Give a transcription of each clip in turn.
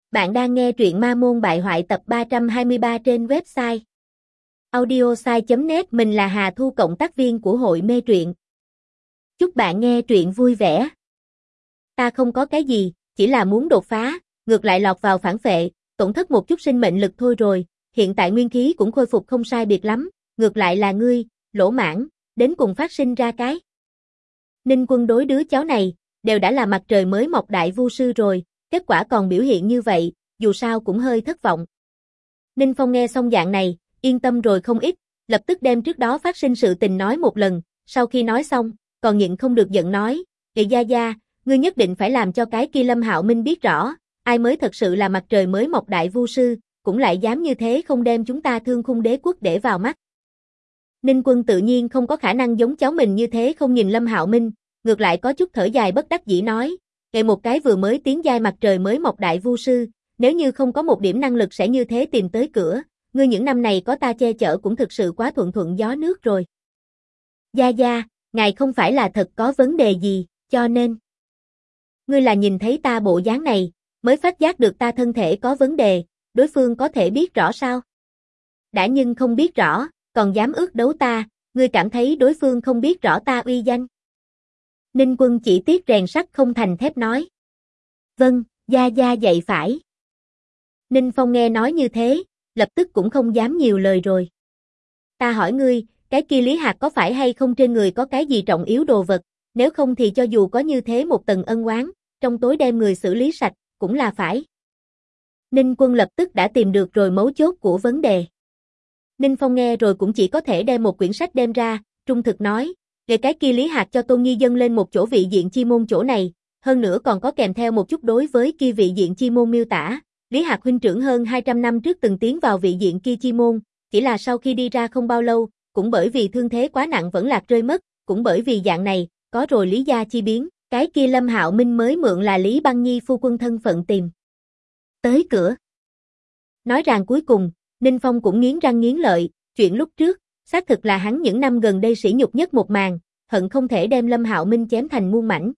Bạn đang nghe truyện Ma Môn Bại Hoại tập 323 trên website audiosai.net. Mình là Hà Thu, cộng tác viên của hội mê truyện. Chúc bạn nghe truyện vui vẻ. Ta không có cái gì, chỉ là muốn đột phá, ngược lại lọt vào phản phệ, tổn thất một chút sinh mệnh lực thôi rồi, hiện tại nguyên khí cũng khôi phục không sai biệt lắm, ngược lại là ngươi, lỗ mãng, đến cùng phát sinh ra cái. Ninh Quân đối đứa cháu này, đều đã là mặt trời mới mọc đại vu sư rồi, kết quả còn biểu hiện như vậy, dù sao cũng hơi thất vọng. Ninh Phong nghe xong dạng này, yên tâm rồi không ít, lập tức đem trước đó phát sinh sự tình nói một lần, sau khi nói xong, còn nhịn không được giận nói, "Ê Gia Gia, ngươi nhất định phải làm cho cái kia Lâm Hạo Minh biết rõ, ai mới thật sự là mặt trời mới mọc đại vu sư, cũng lại dám như thế không đem chúng ta Thương Khung Đế quốc để vào mắt." Ninh Quân tự nhiên không có khả năng giống cháu mình như thế không nhìn Lâm Hạo Minh, ngược lại có chút thở dài bất đắc dĩ nói, "Ngày một cái vừa mới tiến giai mặt trời mới mọc đại vu sư, nếu như không có một điểm năng lực sẽ như thế tìm tới cửa, ngươi những năm này có ta che chở cũng thực sự quá thuận thuận gió nước rồi." "Gia Gia, ngài không phải là thật có vấn đề gì, cho nên..." "Ngươi là nhìn thấy ta bộ dáng này, mới phát giác được ta thân thể có vấn đề, đối phương có thể biết rõ sao? Đã nhưng không biết rõ, còn dám ước đấu ta, ngươi cảm thấy đối phương không biết rõ ta uy danh?" Ninh Quân chỉ tiếc rèn sắt không thành thép nói. "Vâng, Gia Gia dạy phải." Ninh Phong nghe nói như thế, lập tức cũng không dám nhiều lời rồi. "Ta hỏi ngươi, cái kia Lý Hạc có phải hay không trên người có cái gì trọng yếu đồ vật, nếu không thì cho dù có như thế một tầng ân oán, trong tối đem người xử lý sạch, cũng là phải." Ninh Quân lập tức đã tìm được rồi mấu chốt của vấn đề. Ninh Phong nghe rồi cũng chỉ có thể đem một quyển sách đem ra, trung thực nói, "Về cái kia Lý Hạc cho Tôn Nghi dâng lên một chỗ vị diện chi môn chỗ này, hơn nữa còn có kèm theo một chút đối với kia vị diện chi môn miêu tả. Lý Hạc huynh trưởng hơn 200 năm trước từng tiến vào vị diện kia chi môn, chỉ là sau khi đi ra không bao lâu, cũng bởi vì thương thế quá nặng vẫn lạc rơi mất, cũng bởi vì dạng này, có rồi lý gia chi biến, cái kia Lâm Hạo Minh mới mượn là Lý Băng Nhi phu quân thân phận tìm tới cửa." Nói rằng cuối cùng, Ninh Phong cũng nghiến răng nghiến lợi, chuyện lúc trước, xác thực là hắn những năm gần đây sỉ nhục nhất một màn, hận không thể đem Lâm Hạo Minh chém thành muôn mảnh.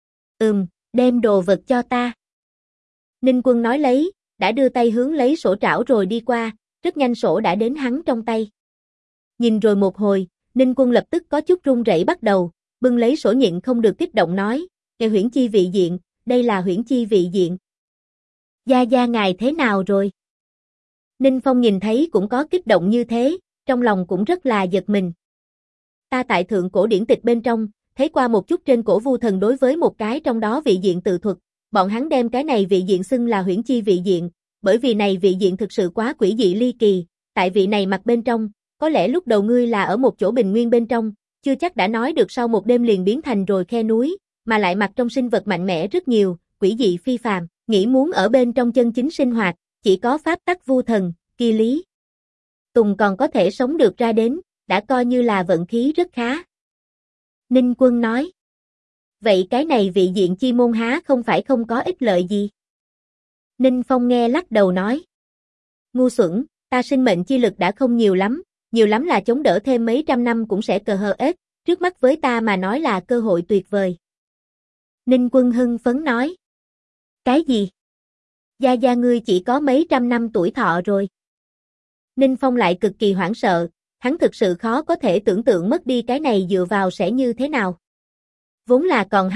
Đem đồ vật cho ta." Ninh Quân nói lấy, đã đưa tay hướng lấy sổ trảo rồi đi qua, rất nhanh sổ đã đến hắn trong tay. Nhìn rồi một hồi, Ninh Quân lập tức có chút run rẩy bắt đầu, bưng lấy sổ nhịn không được kích động nói, "Nghe Huyễn Chi vị diện, đây là Huyễn Chi vị diện. Gia Gia ngài thế nào rồi?" Ninh Phong nhìn thấy cũng có kích động như thế, trong lòng cũng rất là giật mình. "Ta tại thượng cổ điển tịch bên trong, thấy qua một chút trên cổ vu thần đối với một cái trong đó vị diện tự thuật, bọn hắn đem cái này vị diện xưng là Huyễn Chi vị diện, bởi vì này vị diện thực sự quá quỷ dị ly kỳ, tại vị này mặt bên trong, có lẽ lúc đầu ngươi là ở một chỗ bình nguyên bên trong, chưa chắc đã nói được sau một đêm liền biến thành rồi khe núi, mà lại mặt trong sinh vật mạnh mẽ rất nhiều, quỷ dị phi phàm, nghĩ muốn ở bên trong chân chính sinh hoạt, chỉ có pháp tắc vu thần, kia Lý Tùng còn có thể sống được ra đến, đã coi như là vận khí rất khá." Ninh Quân nói, "Vậy cái này vị diện chi môn há không phải không có ích lợi gì?" Ninh Phong nghe lắc đầu nói, "Ngu xuẩn, ta sinh mệnh chi lực đã không nhiều lắm là chống đỡ thêm mấy trăm năm cũng sẽ cờ hờ ết, trước mắt với ta mà nói là cơ hội tuyệt vời." Ninh Quân hưng phấn nói, "Cái gì? Gia Gia ngươi chỉ có mấy trăm năm tuổi thọ rồi." Ninh Phong lại cực kỳ hoảng sợ, hắn thực sự khó có thể tưởng tượng mất đi cái này dựa vào sẽ như thế nào. Vốn là còn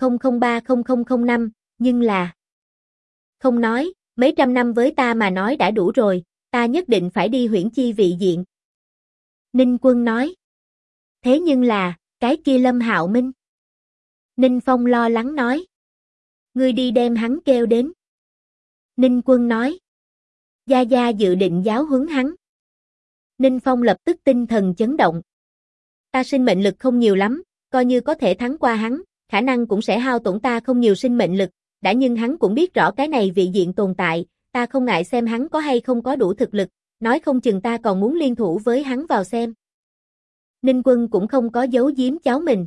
20030005, nhưng là... Không nói, mấy trăm năm với ta mà nói đã đủ rồi, ta nhất định phải đi Huyễn Chi vị diện." Ninh Quân nói, "Thế nhưng là, cái kia Lâm Hạo Minh." Ninh Phong lo lắng nói, "Ngươi đi đem hắn kêu đến." Ninh Quân nói, "Gia Gia dự định giáo huấn hắn." Ninh Phong lập tức tinh thần chấn động. "Ta sinh mệnh lực không nhiều lắm, coi như có thể thắng qua hắn, khả năng cũng sẽ hao tổn ta không nhiều sinh mệnh lực, đã nhưng hắn cũng biết rõ cái này vị diện tồn tại, ta không ngại xem hắn có hay không có đủ thực lực, nói không chừng ta còn muốn liên thủ với hắn vào xem." Ninh Quân cũng không có giấu giếm cháu mình.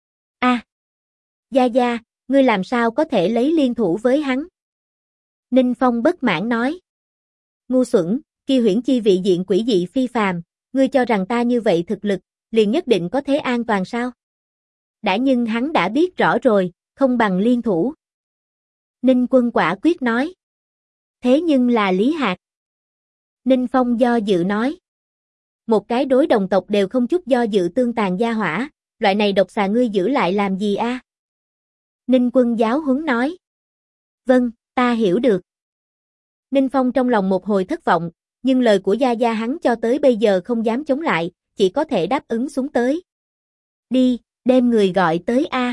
Gia Gia, ngươi làm sao có thể lấy liên thủ với hắn?" Ninh Phong bất mãn nói, "Ngu xuẩn, kia Huyễn Chi vị diện quỷ dị phi phàm, ngươi cho rằng ta như vậy thực lực, liền nhất định có thế an toàn sao? Đã nhưng hắn đã biết rõ rồi, không bằng liên thủ." Ninh Quân quả quyết nói, Thế nhưng là Lý Hạc. Ninh Phong do dự nói. Một cái đối đồng tộc đều không chút do dự tương tàn gia hỏa, loại này độc xà ngươi giữ lại làm gì a? Ninh Quân giáo huấn nói. Vâng, ta hiểu được. Ninh Phong trong lòng một hồi thất vọng, nhưng lời của Gia Gia hắn cho tới bây giờ không dám chống lại, chỉ có thể đáp ứng xuống tới. Đi, đem người gọi tới a.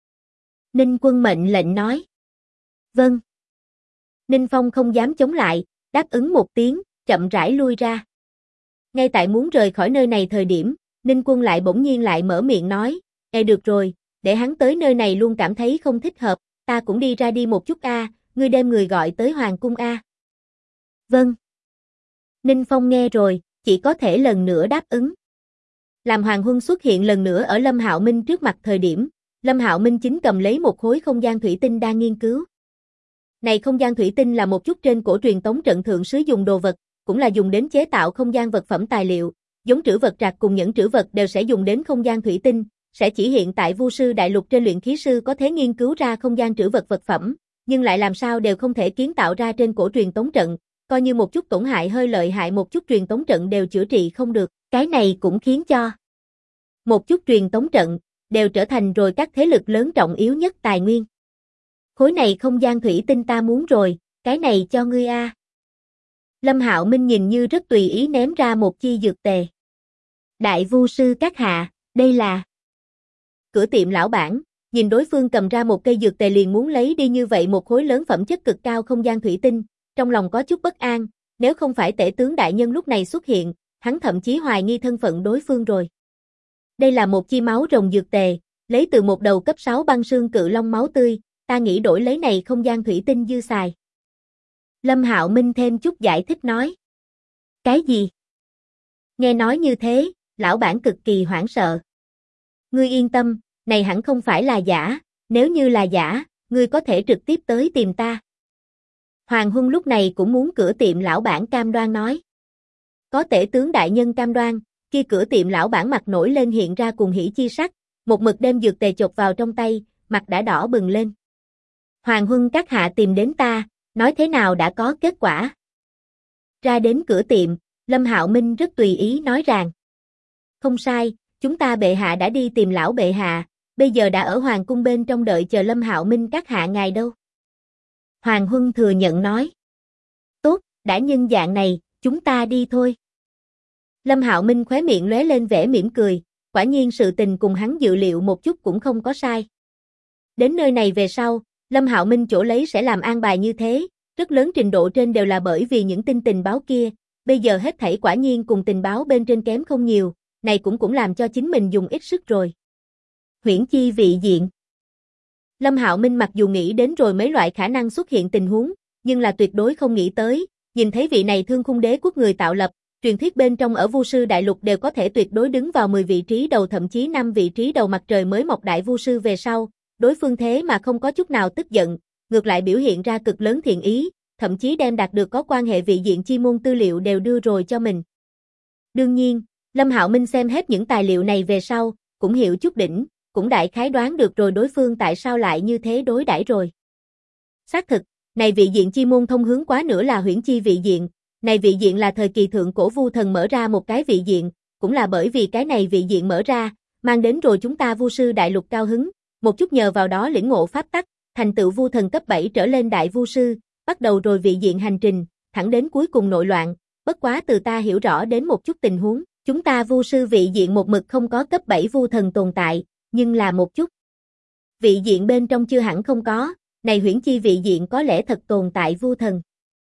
Ninh Quân mệnh lệnh nói. Vâng. Ninh Phong không dám chống lại, đáp ứng một tiếng, chậm rãi lui ra. Ngay tại muốn rời khỏi nơi này thời điểm, Ninh Quân lại bỗng nhiên lại mở miệng nói, được rồi, để hắn tới nơi này luôn cảm thấy không thích hợp, ta cũng đi ra đi một chút a, ngươi đem người gọi tới hoàng cung a. Vâng. Ninh Phong nghe rồi, chỉ có thể lần nữa đáp ứng. Làm Hoàng Huân xuất hiện lần nữa ở Lâm Hạo Minh trước mặt thời điểm, Lâm Hạo Minh chính cầm lấy một khối không gian thủy tinh đang nghiên cứu. Này không gian thủy tinh là một chút trên cổ truyền tống trận thượng sứ dùng đồ vật, cũng là dùng đến chế tạo không gian vật phẩm tài liệu, giống trữ vật trạc cùng những trữ vật đều sẽ dùng đến không gian thủy tinh, sẽ chỉ hiện tại Vu sư đại lục trên luyện khí sư có thể nghiên cứu ra không gian trữ vật vật phẩm, nhưng lại làm sao đều không thể kiến tạo ra trên cổ truyền tống trận, coi như một chút tổn hại hơi lợi hại một chút truyền tống trận đều chữa trị không được, cái này cũng khiến cho một chút truyền tống trận đều trở thành rồi các thế lực lớn trọng yếu nhất tài nguyên. Khối này không gian thủy tinh ta muốn rồi, cái này cho ngươi a. Lâm Hạo Minh nhìn như rất tùy ý ném ra một chi dược tề. Đại Vu sư các hạ, đây là... Cửa tiệm lão bản, nhìn đối phương cầm ra một cây dược tề liền muốn lấy đi như vậy một khối lớn phẩm chất cực cao không gian thủy tinh, trong lòng có chút bất an, nếu không phải tể tướng đại nhân lúc này xuất hiện, hắn thậm chí hoài nghi thân phận đối phương rồi. Đây là một chi máu rồng dược tề, lấy từ một đầu cấp 6 băng sương cự long máu tươi, ta nghĩ đổi lấy này không gian thủy tinh dư xài. Lâm Hạo Minh thêm chút giải thích nói. Cái gì? Nghe nói như thế, lão bản cực kỳ hoảng sợ. Ngươi yên tâm, này hẳn không phải là giả, nếu như là giả, ngươi có thể trực tiếp tới tìm ta. Hoàng Huân lúc này cũng muốn cửa tiệm lão bản cam đoan nói. Có tể tướng đại nhân cam đoan, kia cửa tiệm lão bản mặt nổi lên hiện ra cùng hỉ chi sắc, một mực đem dược tề chộp vào trong tay, mặt đã đỏ bừng lên. Hoàng Huân các hạ tìm đến ta, nói thế nào đã có kết quả. Ra đến cửa tiệm, Lâm Hạo Minh rất tùy ý nói rằng. Không sai, chúng ta bệ hạ đã đi tìm lão bệ hạ, bây giờ đã ở hoàng cung bên trong đợi chờ Lâm Hạo Minh các hạ ngài đâu. Hoàng Huân thừa nhận nói. Tốt, đã nhân dạng này, chúng ta đi thôi. Lâm Hạo Minh khóe miệng lóe lên vẻ mỉm cười, quả nhiên sự tình cùng hắn dự liệu một chút cũng không có sai. Đến nơi này về sau, Lâm Hạo Minh chỗ lấy sẽ làm an bài như thế, rất lớn trình độ trên đều là bởi vì những tin tình báo kia, bây giờ hết thảy quả nhiên cùng tình báo bên trên kém không nhiều, này cũng làm cho chính mình dùng ít sức rồi. Huyễn chi vị diện. Lâm Hạo Minh mặc dù nghĩ đến rồi mấy loại khả năng xuất hiện tình huống, nhưng là tuyệt đối không nghĩ tới, nhìn thấy vị này Thương Khung Đế quốc người tạo lập, truyền thuyết bên trong ở Vu sư đại lục đều có thể tuyệt đối đứng vào 10 vị trí đầu thậm chí 5 vị trí đầu mặt trời mới mọc đại Vu sư về sau, đối phương thế mà không có chút nào tức giận, ngược lại biểu hiện ra cực lớn thiện ý, thậm chí đem đạt được có quan hệ vị diện chi môn tư liệu đều đưa rồi cho mình. Đương nhiên, Lâm Hạo Minh xem hết những tài liệu này về sau, cũng hiểu chút đỉnh, cũng đại khái đoán được rồi đối phương tại sao lại như thế đối đãi rồi. Xác thực, này vị diện chi môn thông hướng quá nữa là huyễn chi vị diện, này vị diện là thời kỳ thượng cổ Vu thần mở ra một cái vị diện, cũng là bởi vì cái này vị diện mở ra, mang đến rồi chúng ta Vu sư đại lục cao hứng, một chút nhờ vào đó lĩnh ngộ pháp tắc, thành tựu Vu thần cấp 7 trở lên đại Vu sư, bắt đầu rồi vị diện hành trình, thẳng đến cuối cùng nội loạn, bất quá từ ta hiểu rõ đến một chút tình huống, chúng ta Vu sư vị diện một mực không có cấp 7 Vu thần tồn tại, nhưng là một chút. Vị diện bên trong chưa hẳn không có, này huyễn chi vị diện có lẽ thật tồn tại Vu thần.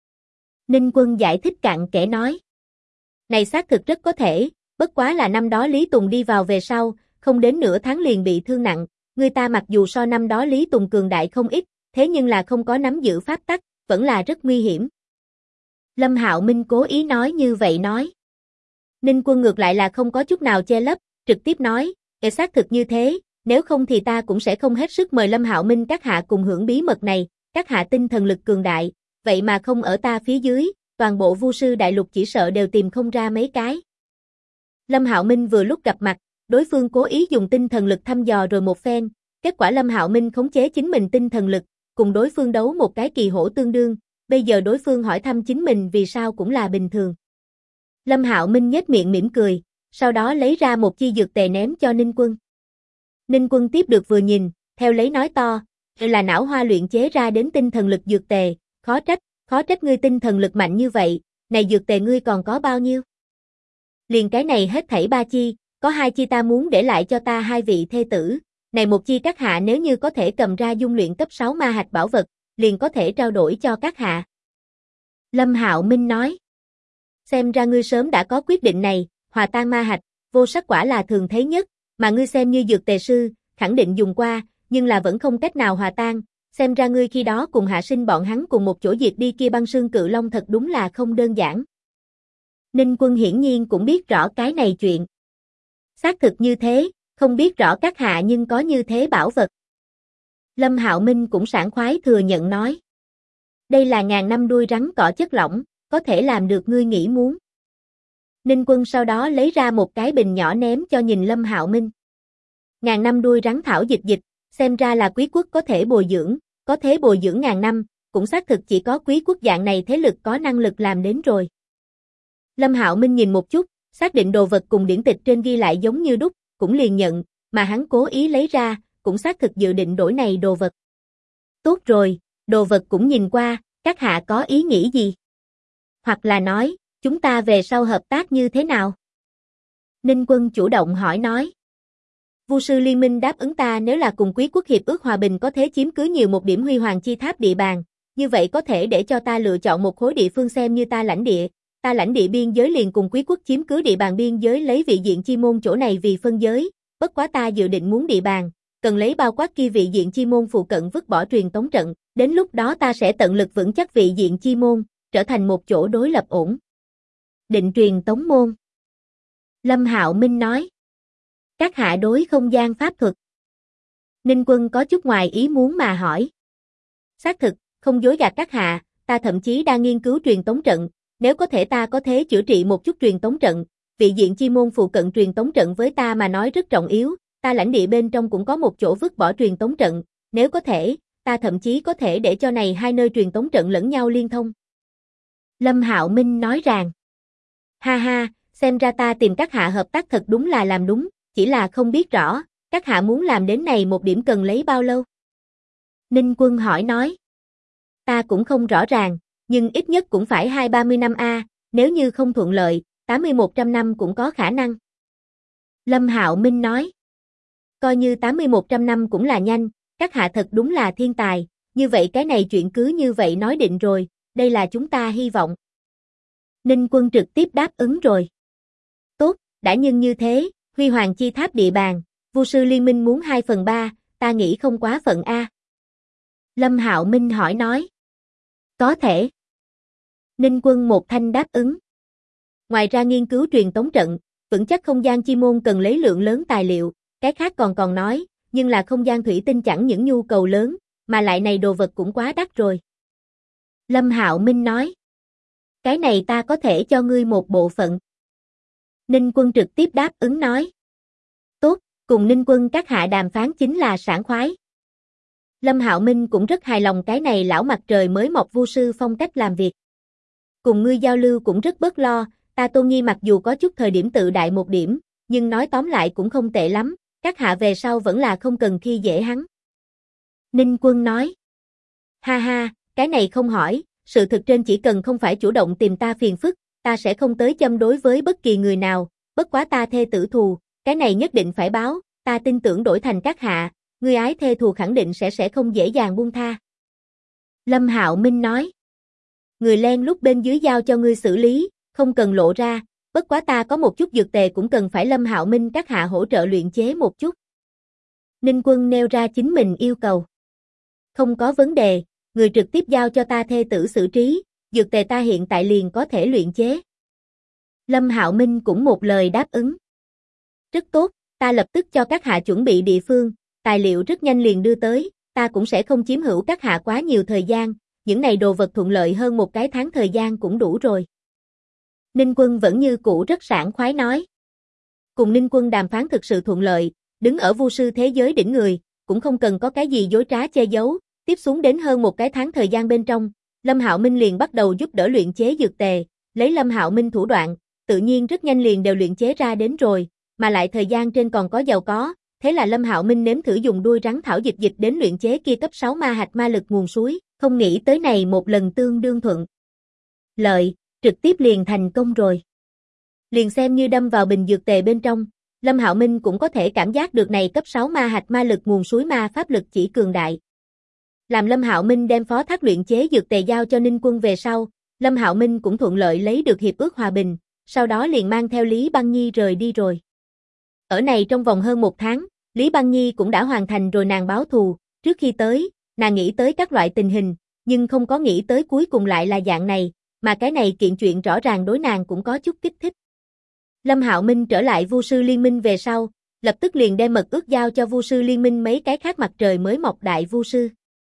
Ninh Quân giải thích cặn kẽ nói. Này xác thực rất có thể, bất quá là năm đó Lý Tùng đi vào về sau, không đến nửa tháng liền bị thương nặng, người ta mặc dù so năm đó Lý Tùng cường đại không ít, thế nhưng là không có nắm giữ pháp tắc, vẫn là rất nguy hiểm. Lâm Hạo Minh cố ý nói như vậy nói. Ninh Quân ngược lại là không có chút nào che lấp, trực tiếp nói, xác thực như thế, nếu không thì ta cũng sẽ không hết sức mời Lâm Hạo Minh các hạ cùng hưởng bí mật này, các hạ tinh thần lực cường đại, vậy mà không ở ta phía dưới, toàn bộ Vu sư đại lục chỉ sợ đều tìm không ra mấy cái. Lâm Hạo Minh vừa lúc gặp mặt, đối phương cố ý dùng tinh thần lực thăm dò rồi một phen, kết quả Lâm Hạo Minh khống chế chính mình tinh thần lực, cùng đối phương đấu một cái kỳ hổ tương đương, bây giờ đối phương hỏi thăm chính mình vì sao cũng là bình thường. Lâm Hạo Minh nhếch miệng mỉm cười, sau đó lấy ra một chi dược tề ném cho Ninh Quân. Ninh Quân tiếp được vừa nhìn, theo lấy nói to, là não hoa luyện chế ra đến tinh thần lực dược tề, khó trách ngươi tinh thần lực mạnh như vậy, này dược tề ngươi còn có bao nhiêu? Liền cái này hết thảy 3 chi, có 2 chi ta muốn để lại cho ta 2 vị thê tử, này một chi các hạ nếu như có thể cầm ra dung luyện cấp 6 ma hạch bảo vật, liền có thể trao đổi cho các hạ. Lâm Hạo Minh nói, xem ra ngươi sớm đã có quyết định này, hòa tan ma hạch, vô sắc quả là thường thấy nhất, mà ngươi xem như dược tề sư, khẳng định dùng qua, nhưng là vẫn không cách nào hòa tan, xem ra ngươi khi đó cùng Hạ Sinh bọn hắn cùng một chỗ diệt đi kia băng sương cự long thật đúng là không đơn giản. Ninh Quân hiển nhiên cũng biết rõ cái này chuyện. Xác thực như thế, không biết rõ các hạ nhưng có như thế bảo vật. Lâm Hạo Minh cũng sảng khoái thừa nhận nói. Đây là ngàn năm đuôi rắn cỏ chất lỏng, có thể làm được ngươi nghĩ muốn. Ninh Quân sau đó lấy ra một cái bình nhỏ ném cho nhìn Lâm Hạo Minh. Ngàn năm đuôi rắn thảo dịch, xem ra là quý quốc có thể bồi dưỡng, có thế bồi dưỡng ngàn năm, cũng xác thực chỉ có quý quốc dạng này thế lực có năng lực làm đến rồi. Lâm Hạo Minh nhìn một chút, xác định đồ vật cùng điển tịch trên ghi lại giống như đúc, cũng liền nhận, mà hắn cố ý lấy ra, cũng xác thực dự định đổi này đồ vật. Tốt rồi, đồ vật cũng nhìn qua, các hạ có ý nghĩ gì? Hoặc là nói, chúng ta về sau hợp tác như thế nào? Ninh Quân chủ động hỏi nói. Vu sư liên minh đáp ứng ta nếu là cùng quý quốc hiệp ước hòa bình có thể chiếm cứ nhiều một điểm huy hoàng chi tháp địa bàn, như vậy có thể để cho ta lựa chọn một khối địa phương xem như ta lãnh địa biên giới liền cùng quý quốc chiếm cứ địa bàn biên giới lấy vị diện chi môn chỗ này vì phân giới, bất quá ta dự định muốn địa bàn, cần lấy bao quát kia vị diện chi môn phụ cận vứt bỏ truyền tống trận, đến lúc đó ta sẽ tận lực vững chắc vị diện chi môn, trở thành một chỗ đối lập ổn định truyền tống môn. Lâm Hạo Minh nói. Các hạ đối không gian pháp thuật. Ninh Quân có chút ngoài ý muốn mà hỏi. Xác thực, không dối gạt các hạ, ta thậm chí đang nghiên cứu truyền tống trận, nếu có thể ta có thể chữa trị một chút truyền tống trận, vị diện chi môn phụ cận truyền tống trận với ta mà nói rất trọng yếu, ta lãnh địa bên trong cũng có một chỗ vứt bỏ truyền tống trận, nếu có thể, ta thậm chí có thể để cho này 2 nơi truyền tống trận lẫn nhau liên thông. Lâm Hạo Minh nói rằng, ha ha, xem ra ta tìm các hạ hợp tác thật đúng là làm đúng, chỉ là không biết rõ, các hạ muốn làm đến này một điểm cần lấy bao lâu? Ninh Quân hỏi nói, ta cũng không rõ ràng, nhưng ít nhất cũng phải 20-30 năm a, nếu như không thuận lợi, 80-100 năm cũng có khả năng. Lâm Hạo Minh nói, coi như 80-100 năm cũng là nhanh, các hạ thật đúng là thiên tài, như vậy cái này chuyện cứ như vậy nói định rồi, đây là chúng ta hy vọng. Ninh Quân trực tiếp đáp ứng rồi. Tốt, đã nhưng như thế, huy hoàng chi tháp địa bàn, Vu sư liên minh muốn 2/3, ta nghĩ không quá phận a. Lâm Hạo Minh hỏi nói. Có thể. Ninh Quân một thanh đáp ứng. Ngoài ra nghiên cứu truyền tống trận, vững chắc không gian chi môn cần lấy lượng lớn tài liệu, cái khác còn nói, nhưng là không gian thủy tinh chẳng những nhu cầu lớn, mà lại này đồ vật cũng quá đắt rồi. Lâm Hạo Minh nói. Cái này ta có thể cho ngươi một bộ phận. Ninh Quân trực tiếp đáp ứng nói. Tốt, cùng Ninh Quân các hạ đàm phán chính là sảng khoái. Lâm Hạo Minh cũng rất hài lòng cái này lão mặt trời mới mọc vu sư phong cách làm việc. Cùng ngươi giao lưu cũng rất bớt lo, ta Tôn Nhi mặc dù có chút thời điểm tự đại một điểm, nhưng nói tóm lại cũng không tệ lắm, các hạ về sau vẫn là không cần khi dễ hắn. Ninh Quân nói. Ha ha, cái này không hỏi, sự thực trên chỉ cần không phải chủ động tìm ta phiền phức, ta sẽ không tới châm đối với bất kỳ người nào, bất quá ta thê tử thù, cái này nhất định phải báo, ta tin tưởng đổi thành các hạ, ngươi ái thê thù khẳng định sẽ không dễ dàng buông tha. Lâm Hạo Minh nói. Người len lúc bên dưới giao cho ngươi xử lý, không cần lộ ra, bất quá ta có một chút dược tề cũng cần phải Lâm Hạo Minh các hạ hỗ trợ luyện chế một chút. Ninh Quân nêu ra chính mình yêu cầu. Không có vấn đề, người trực tiếp giao cho ta thê tử xử trí, dược tề ta hiện tại liền có thể luyện chế. Lâm Hạo Minh cũng một lời đáp ứng. Rất tốt, ta lập tức cho các hạ chuẩn bị địa phương, tài liệu rất nhanh liền đưa tới, ta cũng sẽ không chiếm hữu các hạ quá nhiều thời gian, những này đồ vật thuận lợi hơn một cái tháng thời gian cũng đủ rồi. Ninh Quân vẫn như cũ rất sảng khoái nói. Cùng Ninh Quân đàm phán thực sự thuận lợi, đứng ở vu sư thế giới đỉnh người, cũng không cần có cái gì dối trá che giấu, tiếp xuống đến hơn một cái tháng thời gian bên trong, Lâm Hạo Minh liền bắt đầu giúp đỡ luyện chế dược tề, lấy Lâm Hạo Minh thủ đoạn, tự nhiên rất nhanh liền đều luyện chế ra đến rồi, mà lại thời gian trên còn có giàu có, thế là Lâm Hạo Minh nếm thử dùng đuôi rắn thảo dịch dịch đến luyện chế kia cấp 6 ma hạch ma lực nguồn suối, không nghĩ tới này một lần tương đương thuận lợi, trực tiếp liền thành công rồi. Liền xem như đâm vào bình dược tề bên trong, Lâm Hạo Minh cũng có thể cảm giác được này cấp 6 ma hạch ma lực nguồn suối ma pháp lực chỉ cường đại. Làm Lâm Hạo Minh đem phó thác luyện chế dược tề giao cho Ninh Quân về sau, Lâm Hạo Minh cũng thuận lợi lấy được hiệp ước hòa bình, sau đó liền mang theo Lý Băng Nhi rời đi rồi. Ở này trong vòng hơn 1 tháng, Lý Băng Nhi cũng đã hoàn thành rồi nàng báo thù, trước khi tới, nàng nghĩ tới các loại tình hình, nhưng không có nghĩ tới cuối cùng lại là dạng này, mà cái này kiện chuyện rõ ràng đối nàng cũng có chút kích thích. Lâm Hạo Minh trở lại Vu sư liên minh về sau, lập tức liền đem mật ước giao cho Vu sư liên minh mấy cái khác mặt trời mới mọc đại vu sư.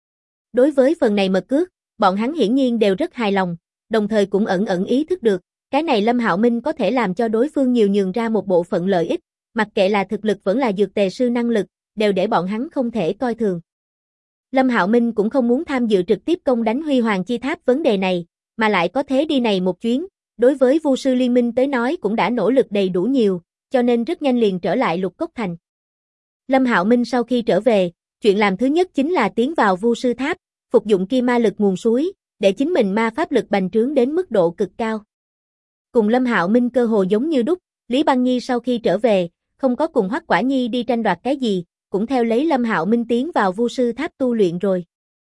Đối với phần này mật ước, bọn hắn hiển nhiên đều rất hài lòng, đồng thời cũng ẩn ẩn ý thức được, cái này Lâm Hạo Minh có thể làm cho đối phương nhiều nhường ra một bộ phận lợi ích, mặc kệ là thực lực vẫn là dược tề sư năng lực, đều để bọn hắn không thể coi thường. Lâm Hạo Minh cũng không muốn tham dự trực tiếp công đánh Huy Hoàng Chi Tháp vấn đề này, mà lại có thế đi này một chuyến, đối với Vu sư liên minh tới nói cũng đã nỗ lực đầy đủ nhiều, cho nên rất nhanh liền trở lại Lục Cốc Thành. Lâm Hạo Minh sau khi trở về, chuyện làm thứ nhất chính là tiến vào Vu sư tháp, phục dụng kia ma lực nguồn suối, để chính mình ma pháp lực bành trướng đến mức độ cực cao. Cùng Lâm Hạo Minh cơ hồ giống như đúc, Lý Băng Nhi sau khi trở về, không có cùng Hoắc Quả Nhi đi tranh đoạt cái gì, cũng theo lấy Lâm Hạo Minh tiến vào Vu sư tháp tu luyện rồi.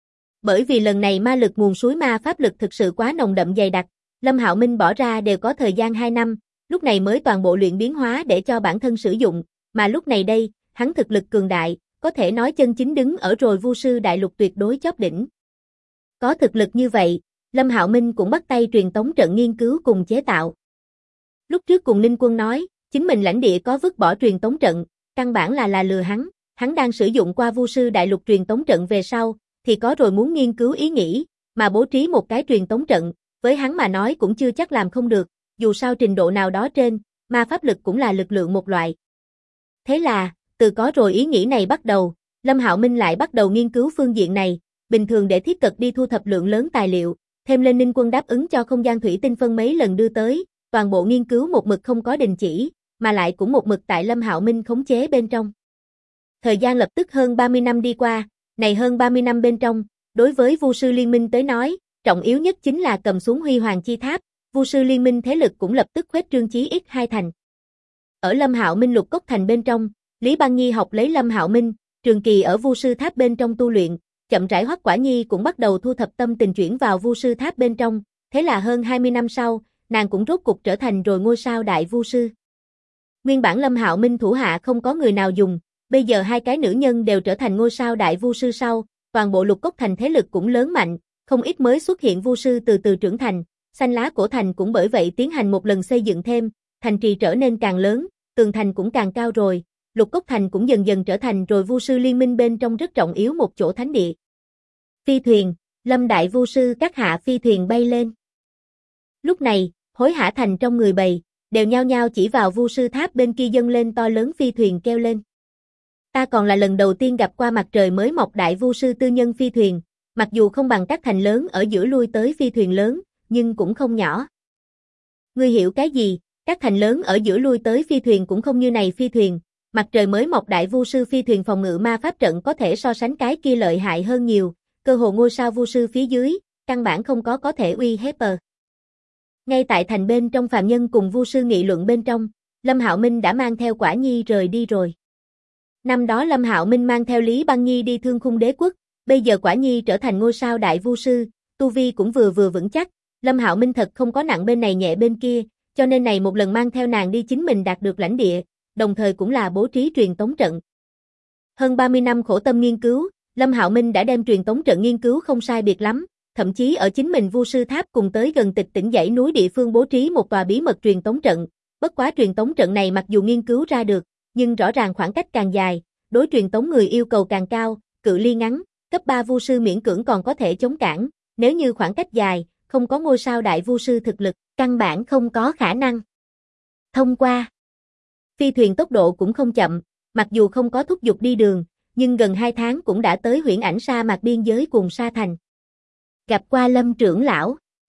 Bởi vì lần này ma lực nguồn suối ma pháp lực thực sự quá nồng đậm dày đặc, Lâm Hạo Minh bỏ ra đều có thời gian 2 năm, lúc này mới toàn bộ luyện biến hóa để cho bản thân sử dụng, mà lúc này đây, hắn thực lực cường đại, có thể nói chân chính đứng ở rồi Vu sư đại lục tuyệt đối chóp đỉnh. Có thực lực như vậy, Lâm Hạo Minh cũng bắt tay truyền tống trận nghiên cứu cùng chế tạo. Lúc trước cùng Ninh Quân nói, chính mình lãnh địa có vứt bỏ truyền tống trận, căn bản là lừa hắn đang sử dụng qua Vu sư đại lục truyền tống trận về sau, thì có rồi muốn nghiên cứu ý nghĩ, mà bố trí một cái truyền tống trận, với hắn mà nói cũng chưa chắc làm không được, dù sao trình độ nào đó trên, ma pháp lực cũng là lực lượng một loại. Thế là, từ có rồi ý nghĩ này bắt đầu, Lâm Hạo Minh lại bắt đầu nghiên cứu phương diện này, bình thường để Thiết Cật đi thu thập lượng lớn tài liệu, thêm lên Ninh Quân đáp ứng cho không gian thủy tinh phân mấy lần đưa tới, toàn bộ nghiên cứu một mực không có đình chỉ, mà lại cũng một mực tại Lâm Hạo Minh khống chế bên trong. Thời gian lập tức hơn 30 năm đi qua, này hơn 30 năm bên trong, đối với Vu sư liên minh tới nói, trọng yếu nhất chính là cầm xuống Huy Hoàng Chi Tháp, Vu sư liên minh thế lực cũng lập tức khuếch trương chí ít 2 thành. Ở Lâm Hạo Minh Lục Cốc Thành bên trong, Lý Băng Nhi học lấy Lâm Hạo Minh, trường kỳ ở Vu sư tháp bên trong tu luyện, chậm rãi Hoắc Quả Nhi cũng bắt đầu thu thập tâm tình chuyển vào Vu sư tháp bên trong, thế là hơn 20 năm sau, nàng cũng rốt cục trở thành rồi ngôi sao đại vu sư. Nguyên bản Lâm Hạo Minh thủ hạ không có người nào dùng, bây giờ 2 cái nữ nhân đều trở thành ngôi sao đại vu sư sau, toàn bộ Lục Cốc Thành thế lực cũng lớn mạnh, không ít mới xuất hiện vu sư từ từ trưởng thành, Xanh Lá Cổ Thành cũng bởi vậy tiến hành một lần xây dựng thêm, thành trì trở nên càng lớn, tường thành cũng càng cao rồi, Lục Cốc Thành cũng dần dần trở thành rồi Vu sư liên minh bên trong rất trọng yếu một chỗ thánh địa. Phi thuyền, Lâm đại vu sư các hạ phi thuyền bay lên. Lúc này, Hối Hả Thành trong người bầy, đều nhao nhao chỉ vào Vu sư tháp bên kia dâng lên to lớn phi thuyền kêu lên. Ta còn là lần đầu tiên gặp qua mặt trời mới mọc đại vu sư tư nhân phi thuyền, mặc dù không bằng các thành lớn ở giữa lui tới phi thuyền lớn, nhưng cũng không nhỏ. Ngươi hiểu cái gì, các thành lớn ở giữa lui tới phi thuyền cũng không như này phi thuyền, mặt trời mới mọc đại vu sư phi thuyền phòng ngự ma pháp trận có thể so sánh cái kia lợi hại hơn nhiều, cơ hồ ngôi sao vu sư phía dưới, căn bản không có thể uy hiếp. Ngay tại thành bên trong phàm nhân cùng vu sư nghị luận bên trong, Lâm Hạo Minh đã mang theo Quả Nhi rời đi rồi. Năm đó Lâm Hạo Minh mang theo Lý Băng Nhi đi Thương Khung Đế Quốc, bây giờ Quả Nhi trở thành ngôi sao đại vu sư, tu vi cũng vừa vững chắc, Lâm Hạo Minh thật không có nặng bên này nhẹ bên kia, cho nên này một lần mang theo nàng đi chính mình đạt được lãnh địa, đồng thời cũng là bố trí truyền tống trận. Hơn 30 năm khổ tâm nghiên cứu, Lâm Hạo Minh đã đem truyền tống trận nghiên cứu không sai biệt lắm, thậm chí ở chính mình Vu sư tháp cùng tới gần Tịch Tỉnh dãy núi địa phương bố trí một tòa bí mật truyền tống trận, bất quá truyền tống trận này mặc dù nghiên cứu ra được, nhưng rõ ràng khoảng cách càng dài, đối truyền tống người yêu cầu càng cao, cự ly ngắn, cấp 3 vu sư miễn cưỡng còn có thể chống cản, nếu như khoảng cách dài, không có ngôi sao đại vu sư thực lực, căn bản không có khả năng thông qua. Phi thuyền tốc độ cũng không chậm, mặc dù không có thúc giục đi đường, nhưng gần 2 tháng cũng đã tới Huyễn Ảnh sa mạc biên giới cùng sa thành. Gặp qua Lâm trưởng lão.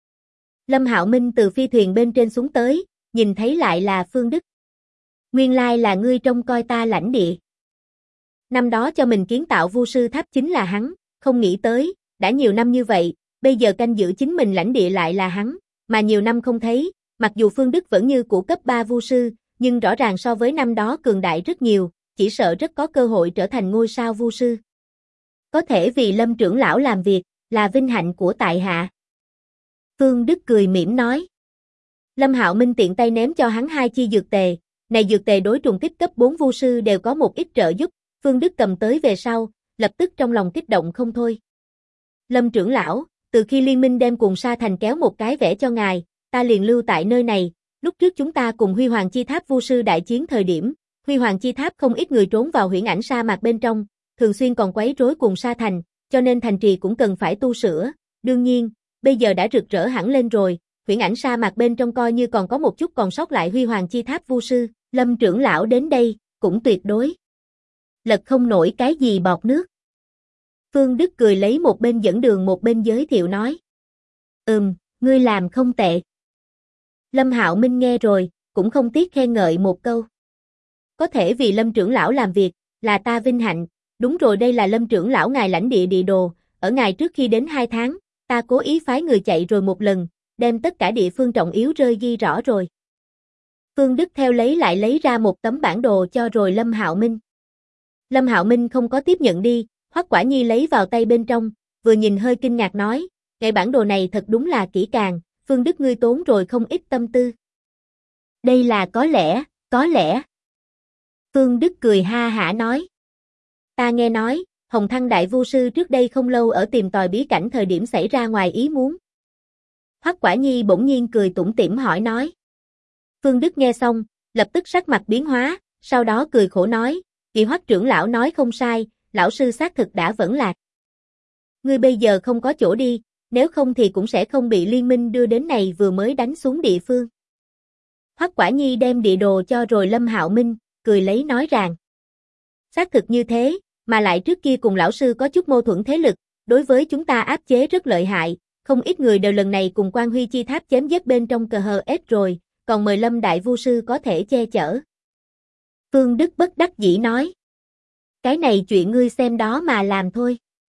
Lâm Hạo Minh từ phi thuyền bên trên xuống tới, nhìn thấy lại là Phương Đức. Nguyên lai là ngươi trông coi ta lãnh địa. Năm đó cho mình kiến tạo Vu sư tháp chính là hắn, không nghĩ tới, đã nhiều năm như vậy, bây giờ canh giữ chính mình lãnh địa lại là hắn, mà nhiều năm không thấy, mặc dù Phương Đức vẫn như cũ cấp 3 Vu sư, nhưng rõ ràng so với năm đó cường đại rất nhiều, chỉ sợ rất có cơ hội trở thành ngôi sao Vu sư. Có thể vì Lâm trưởng lão làm việc, là vinh hạnh của tại hạ. Phương Đức cười mỉm nói. Lâm Hạo Minh tiện tay ném cho hắn 2 chi dược tề, này dược tề đối trùng kích cấp 4 Vu sư đều có một ít trợ giúp, Phương Đức cầm tới về sau, lập tức trong lòng kích động không thôi. Lâm trưởng lão, từ khi liên minh đem cùng Sa Thành kéo một cái vẽ cho ngài, ta liền lưu tại nơi này, lúc trước chúng ta cùng Huy Hoàng Chi Tháp Vu sư đại chiến thời điểm, Huy Hoàng Chi Tháp không ít người trốn vào huyễn ảnh sa mạc bên trong, thường xuyên còn quấy rối cùng Sa Thành, cho nên thành trì cũng cần phải tu sửa, đương nhiên, bây giờ đã rực rỡ hẳn lên rồi, huyễn ảnh sa mạc bên trong coi như còn có một chút còn sót lại Huy Hoàng Chi Tháp Vu sư, Lâm trưởng lão đến đây, cũng tuyệt đối lật không nổi cái gì bọt nước. Phương Đức cười lấy một bên dẫn đường một bên giới thiệu nói. Ngươi làm không tệ. Lâm Hạo Minh nghe rồi, cũng không tiếc khen ngợi một câu. Có thể vì Lâm trưởng lão làm việc, là ta vinh hạnh, đúng rồi đây là Lâm trưởng lão ngài lãnh địa địa đồ, ở ngài trước khi đến 2 tháng, ta cố ý phái người chạy rồi một lần, đem tất cả địa phương trọng yếu rơi ghi rõ rồi. Phương Đức theo lấy ra một tấm bản đồ cho rồi Lâm Hạo Minh. Lâm Hạo Minh không có tiếp nhận đi, Hoắc Quả Nhi lấy vào tay bên trong, vừa nhìn hơi kinh ngạc nói, cái bản đồ này thật đúng là kỹ càng, Phương Đức ngươi tốn rồi không ít tâm tư. Đây là có lẽ. Phương Đức cười ha hả nói. Ta nghe nói, Hồng Thăng Đại Vu Sư trước đây không lâu ở tìm tòi bí cảnh thời điểm xảy ra ngoài ý muốn. Hoắc Quả Nhi bỗng nhiên cười tủm tỉm hỏi nói. Phương Đức nghe xong, lập tức sắc mặt biến hóa, sau đó cười khổ nói, kỳ Hoắc trưởng lão nói không sai, lão sư xác thực đã vẫn lạc. Ngươi bây giờ không có chỗ đi, nếu không thì cũng sẽ không bị liên minh đưa đến này vừa mới đánh xuống địa phương. Hoắc Quả Nhi đem địa đồ cho rồi Lâm Hạo Minh, cười lấy nói rằng. Xác thực như thế, mà lại trước kia cùng lão sư có chút mâu thuẫn thế lực, đối với chúng ta áp chế rất lợi hại, không ít người đều lần này cùng Quan Huy Chi Tháp chém giết bên trong cờ hờ ết rồi, còn mời Lâm Đại Vu Sư có thể che chở. Phương Đức bất đắc dĩ nói. Cái này chuyện ngươi xem đó mà làm thôi.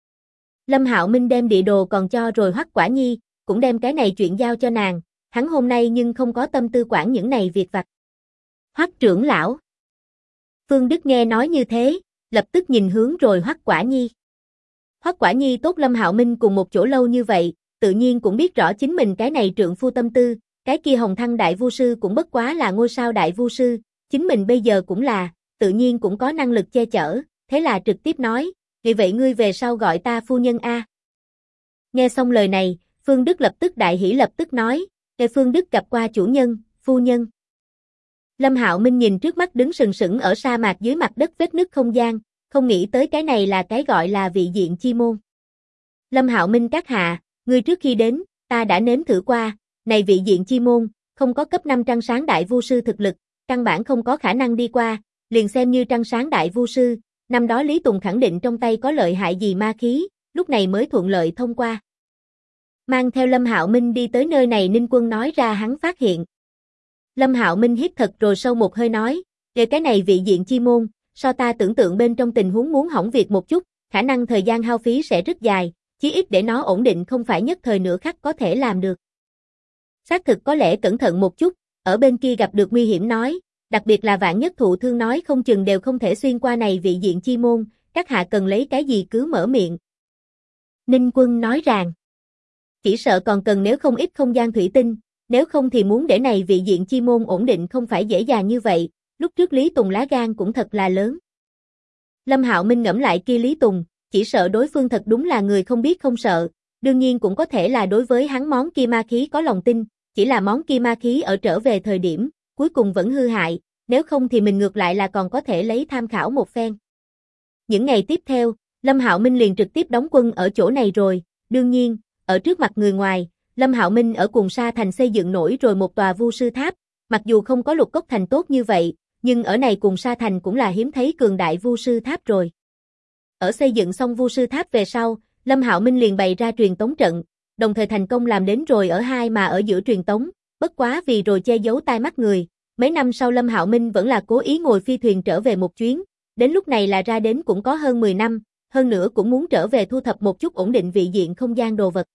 Lâm Hạo Minh đem địa đồ còn cho rồi Hoắc Quả Nhi, cũng đem cái này chuyện giao cho nàng, hắn hôm nay nhưng không có tâm tư quản những này việc vặt. Hoắc trưởng lão. Phương Đức nghe nói như thế, lập tức nhìn hướng rồi Hoắc Quả Nhi. Hoắc Quả Nhi tốt Lâm Hạo Minh cùng một chỗ lâu như vậy, tự nhiên cũng biết rõ chính mình cái này trượng phu tâm tư, cái kia Hồng Thăng Đại Vu Sư cũng bất quá là ngôi sao Đại Vu Sư, chính mình bây giờ cũng là, tự nhiên cũng có năng lực che chở, thế là trực tiếp nói, vì vậy ngươi về sau gọi ta phu nhân a. Nghe xong lời này, Phương Đức lập tức đại hỉ lập tức nói, "Kẻ Phương Đức gặp qua chủ nhân, phu nhân." Lâm Hạo Minh nhìn trước mắt đứng sừng sững ở sa mạc dưới mặt đất vết nứt không gian, không nghĩ tới cái này là cái gọi là vị diện chi môn. Lâm Hạo Minh các hạ, ngươi trước khi đến, ta đã nếm thử qua, này vị diện chi môn, không có cấp 5 trăng sáng đại vu sư thực lực, căn bản không có khả năng đi qua, liền xem như trăng sáng đại vu sư, năm đó Lý Tùng khẳng định trong tay có lợi hại gì ma khí, lúc này mới thuận lợi thông qua. Mang theo Lâm Hạo Minh đi tới nơi này Ninh Quân nói ra hắn phát hiện. Lâm Hạo Minh hít thật rồi sâu một hơi nói, về cái này vị diện chi môn, so ta tưởng tượng bên trong tình huống muốn hỏng việc một chút, khả năng thời gian hao phí sẽ rất dài, chí ít để nó ổn định không phải nhất thời nửa khắc có thể làm được. Xác thực có lẽ cẩn thận một chút, ở bên kia gặp được nguy hiểm nói, đặc biệt là vạn nhất thụ thương nói không chừng đều không thể xuyên qua này vị diện chi môn, các hạ cần lấy cái gì cứ mở miệng. Ninh Quân nói rằng, chỉ sợ còn cần nếu không ít không gian thủy tinh, nếu không thì muốn để này vị diện chi môn ổn định không phải dễ dàng như vậy, lúc trước Lý Tùng lá gan cũng thật là lớn. Lâm Hạo Minh ngẫm lại kia Lý Tùng, chỉ sợ đối phương thật đúng là người không biết không sợ, đương nhiên cũng có thể là đối với hắn món kia ma khí có lòng tin, chỉ là món kia ma khí ở trở về thời điểm, cuối cùng vẫn hư hại, nếu không thì mình ngược lại là còn có thể lấy tham khảo một phen. Những ngày tiếp theo, Lâm Hạo Minh liền trực tiếp đóng quân ở chỗ này rồi, đương nhiên, ở trước mặt người ngoài, Lâm Hạo Minh ở cùng Sa Thành xây dựng nổi rồi một tòa vu sư tháp, mặc dù không có Lục Cốc Thành tốt như vậy, nhưng ở này cùng Sa Thành cũng là hiếm thấy cường đại vu sư tháp rồi. Ở xây dựng xong vu sư tháp về sau, Lâm Hạo Minh liền bày ra truyền tống trận, đồng thời thành công làm đến rồi ở hai mà ở giữa truyền tống, bất quá vì rồi che giấu tai mắt người. Mấy năm sau Lâm Hạo Minh vẫn là cố ý ngồi phi thuyền trở về một chuyến, đến lúc này là ra đến cũng có hơn 10 năm, hơn nữa cũng muốn trở về thu thập một chút ổn định vị diện không gian đồ vật.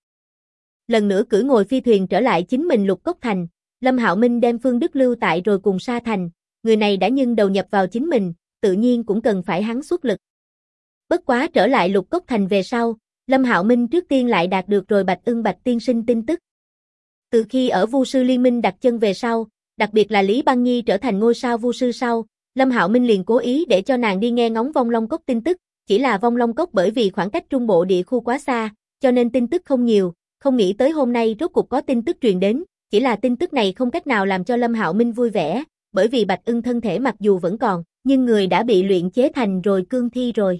Lần nữa cưỡi ngồi phi thuyền trở lại chính mình Lục Cốc Thành, Lâm Hạo Minh đem Phương Đức lưu tại rồi cùng Sa Thành, người này đã nhưng đầu nhập vào chính mình, tự nhiên cũng cần phải hắn xuất lực. Bất quá trở lại Lục Cốc Thành về sau, Lâm Hạo Minh trước tiên lại đạt được rồi Bạch Ưng Bạch tiên sinh tin tức. Từ khi ở Vu sư liên minh đặt chân về sau, đặc biệt là Lý Băng Nhi trở thành ngôi sao Vu sư sau, Lâm Hạo Minh liền cố ý để cho nàng đi nghe ngóng Vong Long Cốc tin tức, chỉ là Vong Long Cốc bởi vì khoảng cách trung bộ địa khu quá xa, cho nên tin tức không nhiều, không nghĩ tới hôm nay rốt cuộc có tin tức truyền đến, chỉ là tin tức này không cách nào làm cho Lâm Hạo Minh vui vẻ, bởi vì Bạch Ưng thân thể mặc dù vẫn còn, nhưng người đã bị luyện chế thành rồi cương thi rồi.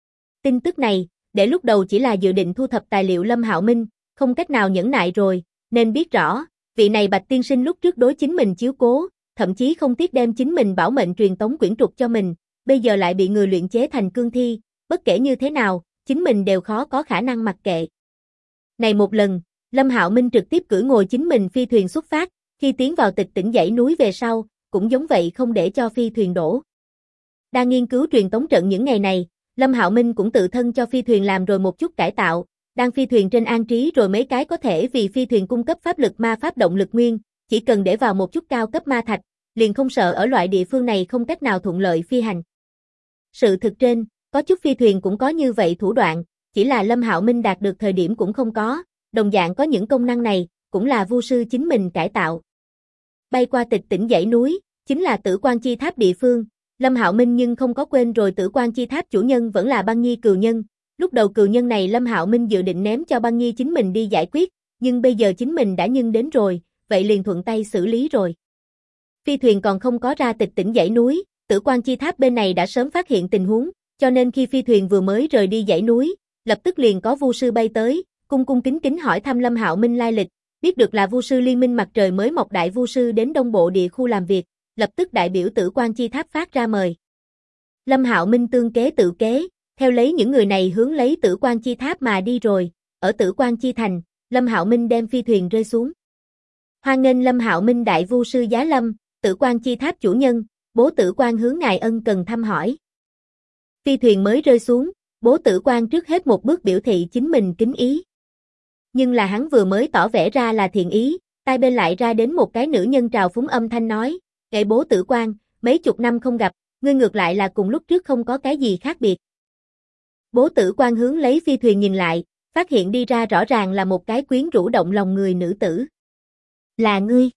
Tin tức này, để lúc đầu chỉ là dự định thu thập tài liệu Lâm Hạo Minh, không cách nào nhẫn nại rồi, nên biết rõ, vị này Bạch tiên sinh lúc trước đối chính mình chiếu cố, thậm chí không tiếc đem chính mình bảo mệnh truyền tống quyển trục cho mình, bây giờ lại bị người luyện chế thành cương thi, bất kể như thế nào, chính mình đều khó có khả năng mặc kệ. Này một lần, Lâm Hạo Minh trực tiếp cưỡi ngồi chính mình phi thuyền xuất phát, khi tiến vào Tịch Tỉnh dãy núi về sau, cũng giống vậy không để cho phi thuyền đổ. Đang nghiên cứu truyền tống trận những ngày này, Lâm Hạo Minh cũng tự thân cho phi thuyền làm rồi một chút cải tạo, đang phi thuyền trên an trí rồi mấy cái có thể vì phi thuyền cung cấp pháp lực ma pháp động lực nguyên, chỉ cần để vào một chút cao cấp ma thạch, liền không sợ ở loại địa phương này không cách nào thuận lợi phi hành. Sự thực trên, có chút phi thuyền cũng có như vậy thủ đoạn, chỉ là Lâm Hạo Minh đạt được thời điểm cũng không có, đồng dạng có những công năng này, cũng là Vu sư chính mình cải tạo. Bay qua Tịch Tỉnh dãy núi, chính là Tử Quan Chi Tháp địa phương, Lâm Hạo Minh nhưng không có quên rồi Tử Quan Chi Tháp chủ nhân vẫn là Băng Nhi cừu nhân, lúc đầu cừu nhân này Lâm Hạo Minh dự định ném cho Băng Nhi chính mình đi giải quyết, nhưng bây giờ chính mình đã nhưng đến rồi, vậy liền thuận tay xử lý rồi. Phi thuyền còn không có ra Tịch Tỉnh dãy núi, Tử Quan Chi Tháp bên này đã sớm phát hiện tình huống, cho nên khi phi thuyền vừa mới rời đi dãy núi, lập tức liền có Vu sư bay tới, cung cung kính kính hỏi thăm Lâm Hạo Minh lai lịch, biết được là Vu sư liên minh mặt trời mới mọc đại Vu sư đến Đông Bộ địa khu làm việc, lập tức đại biểu Tử Quan Chi Tháp phát ra mời. Lâm Hạo Minh tương kế tự kế, theo lấy những người này hướng lấy Tử Quan Chi Tháp mà đi rồi, ở Tử Quan Chi Thành, Lâm Hạo Minh đem phi thuyền rơi xuống. Hoan nghênh Lâm Hạo Minh đại Vu sư giá lâm, Tử Quan Chi Tháp chủ nhân, bố Tử Quan hướng ngài ân cần thăm hỏi. Phi thuyền mới rơi xuống, bố Tử Quan trước hết một bước biểu thị chính mình kính ý. Nhưng là hắn vừa mới tỏ vẻ ra là thiện ý, tai bên lại ra đến một cái nữ nhân trào phúng âm thanh nói, "Ngài bố Tử Quan, mấy chục năm không gặp, ngươi ngược lại là cùng lúc trước không có cái gì khác biệt." Bố Tử Quan hướng lấy phi thuyền nhìn lại, phát hiện đi ra rõ ràng là một cái quyến rũ động lòng người nữ tử. "Là ngươi?"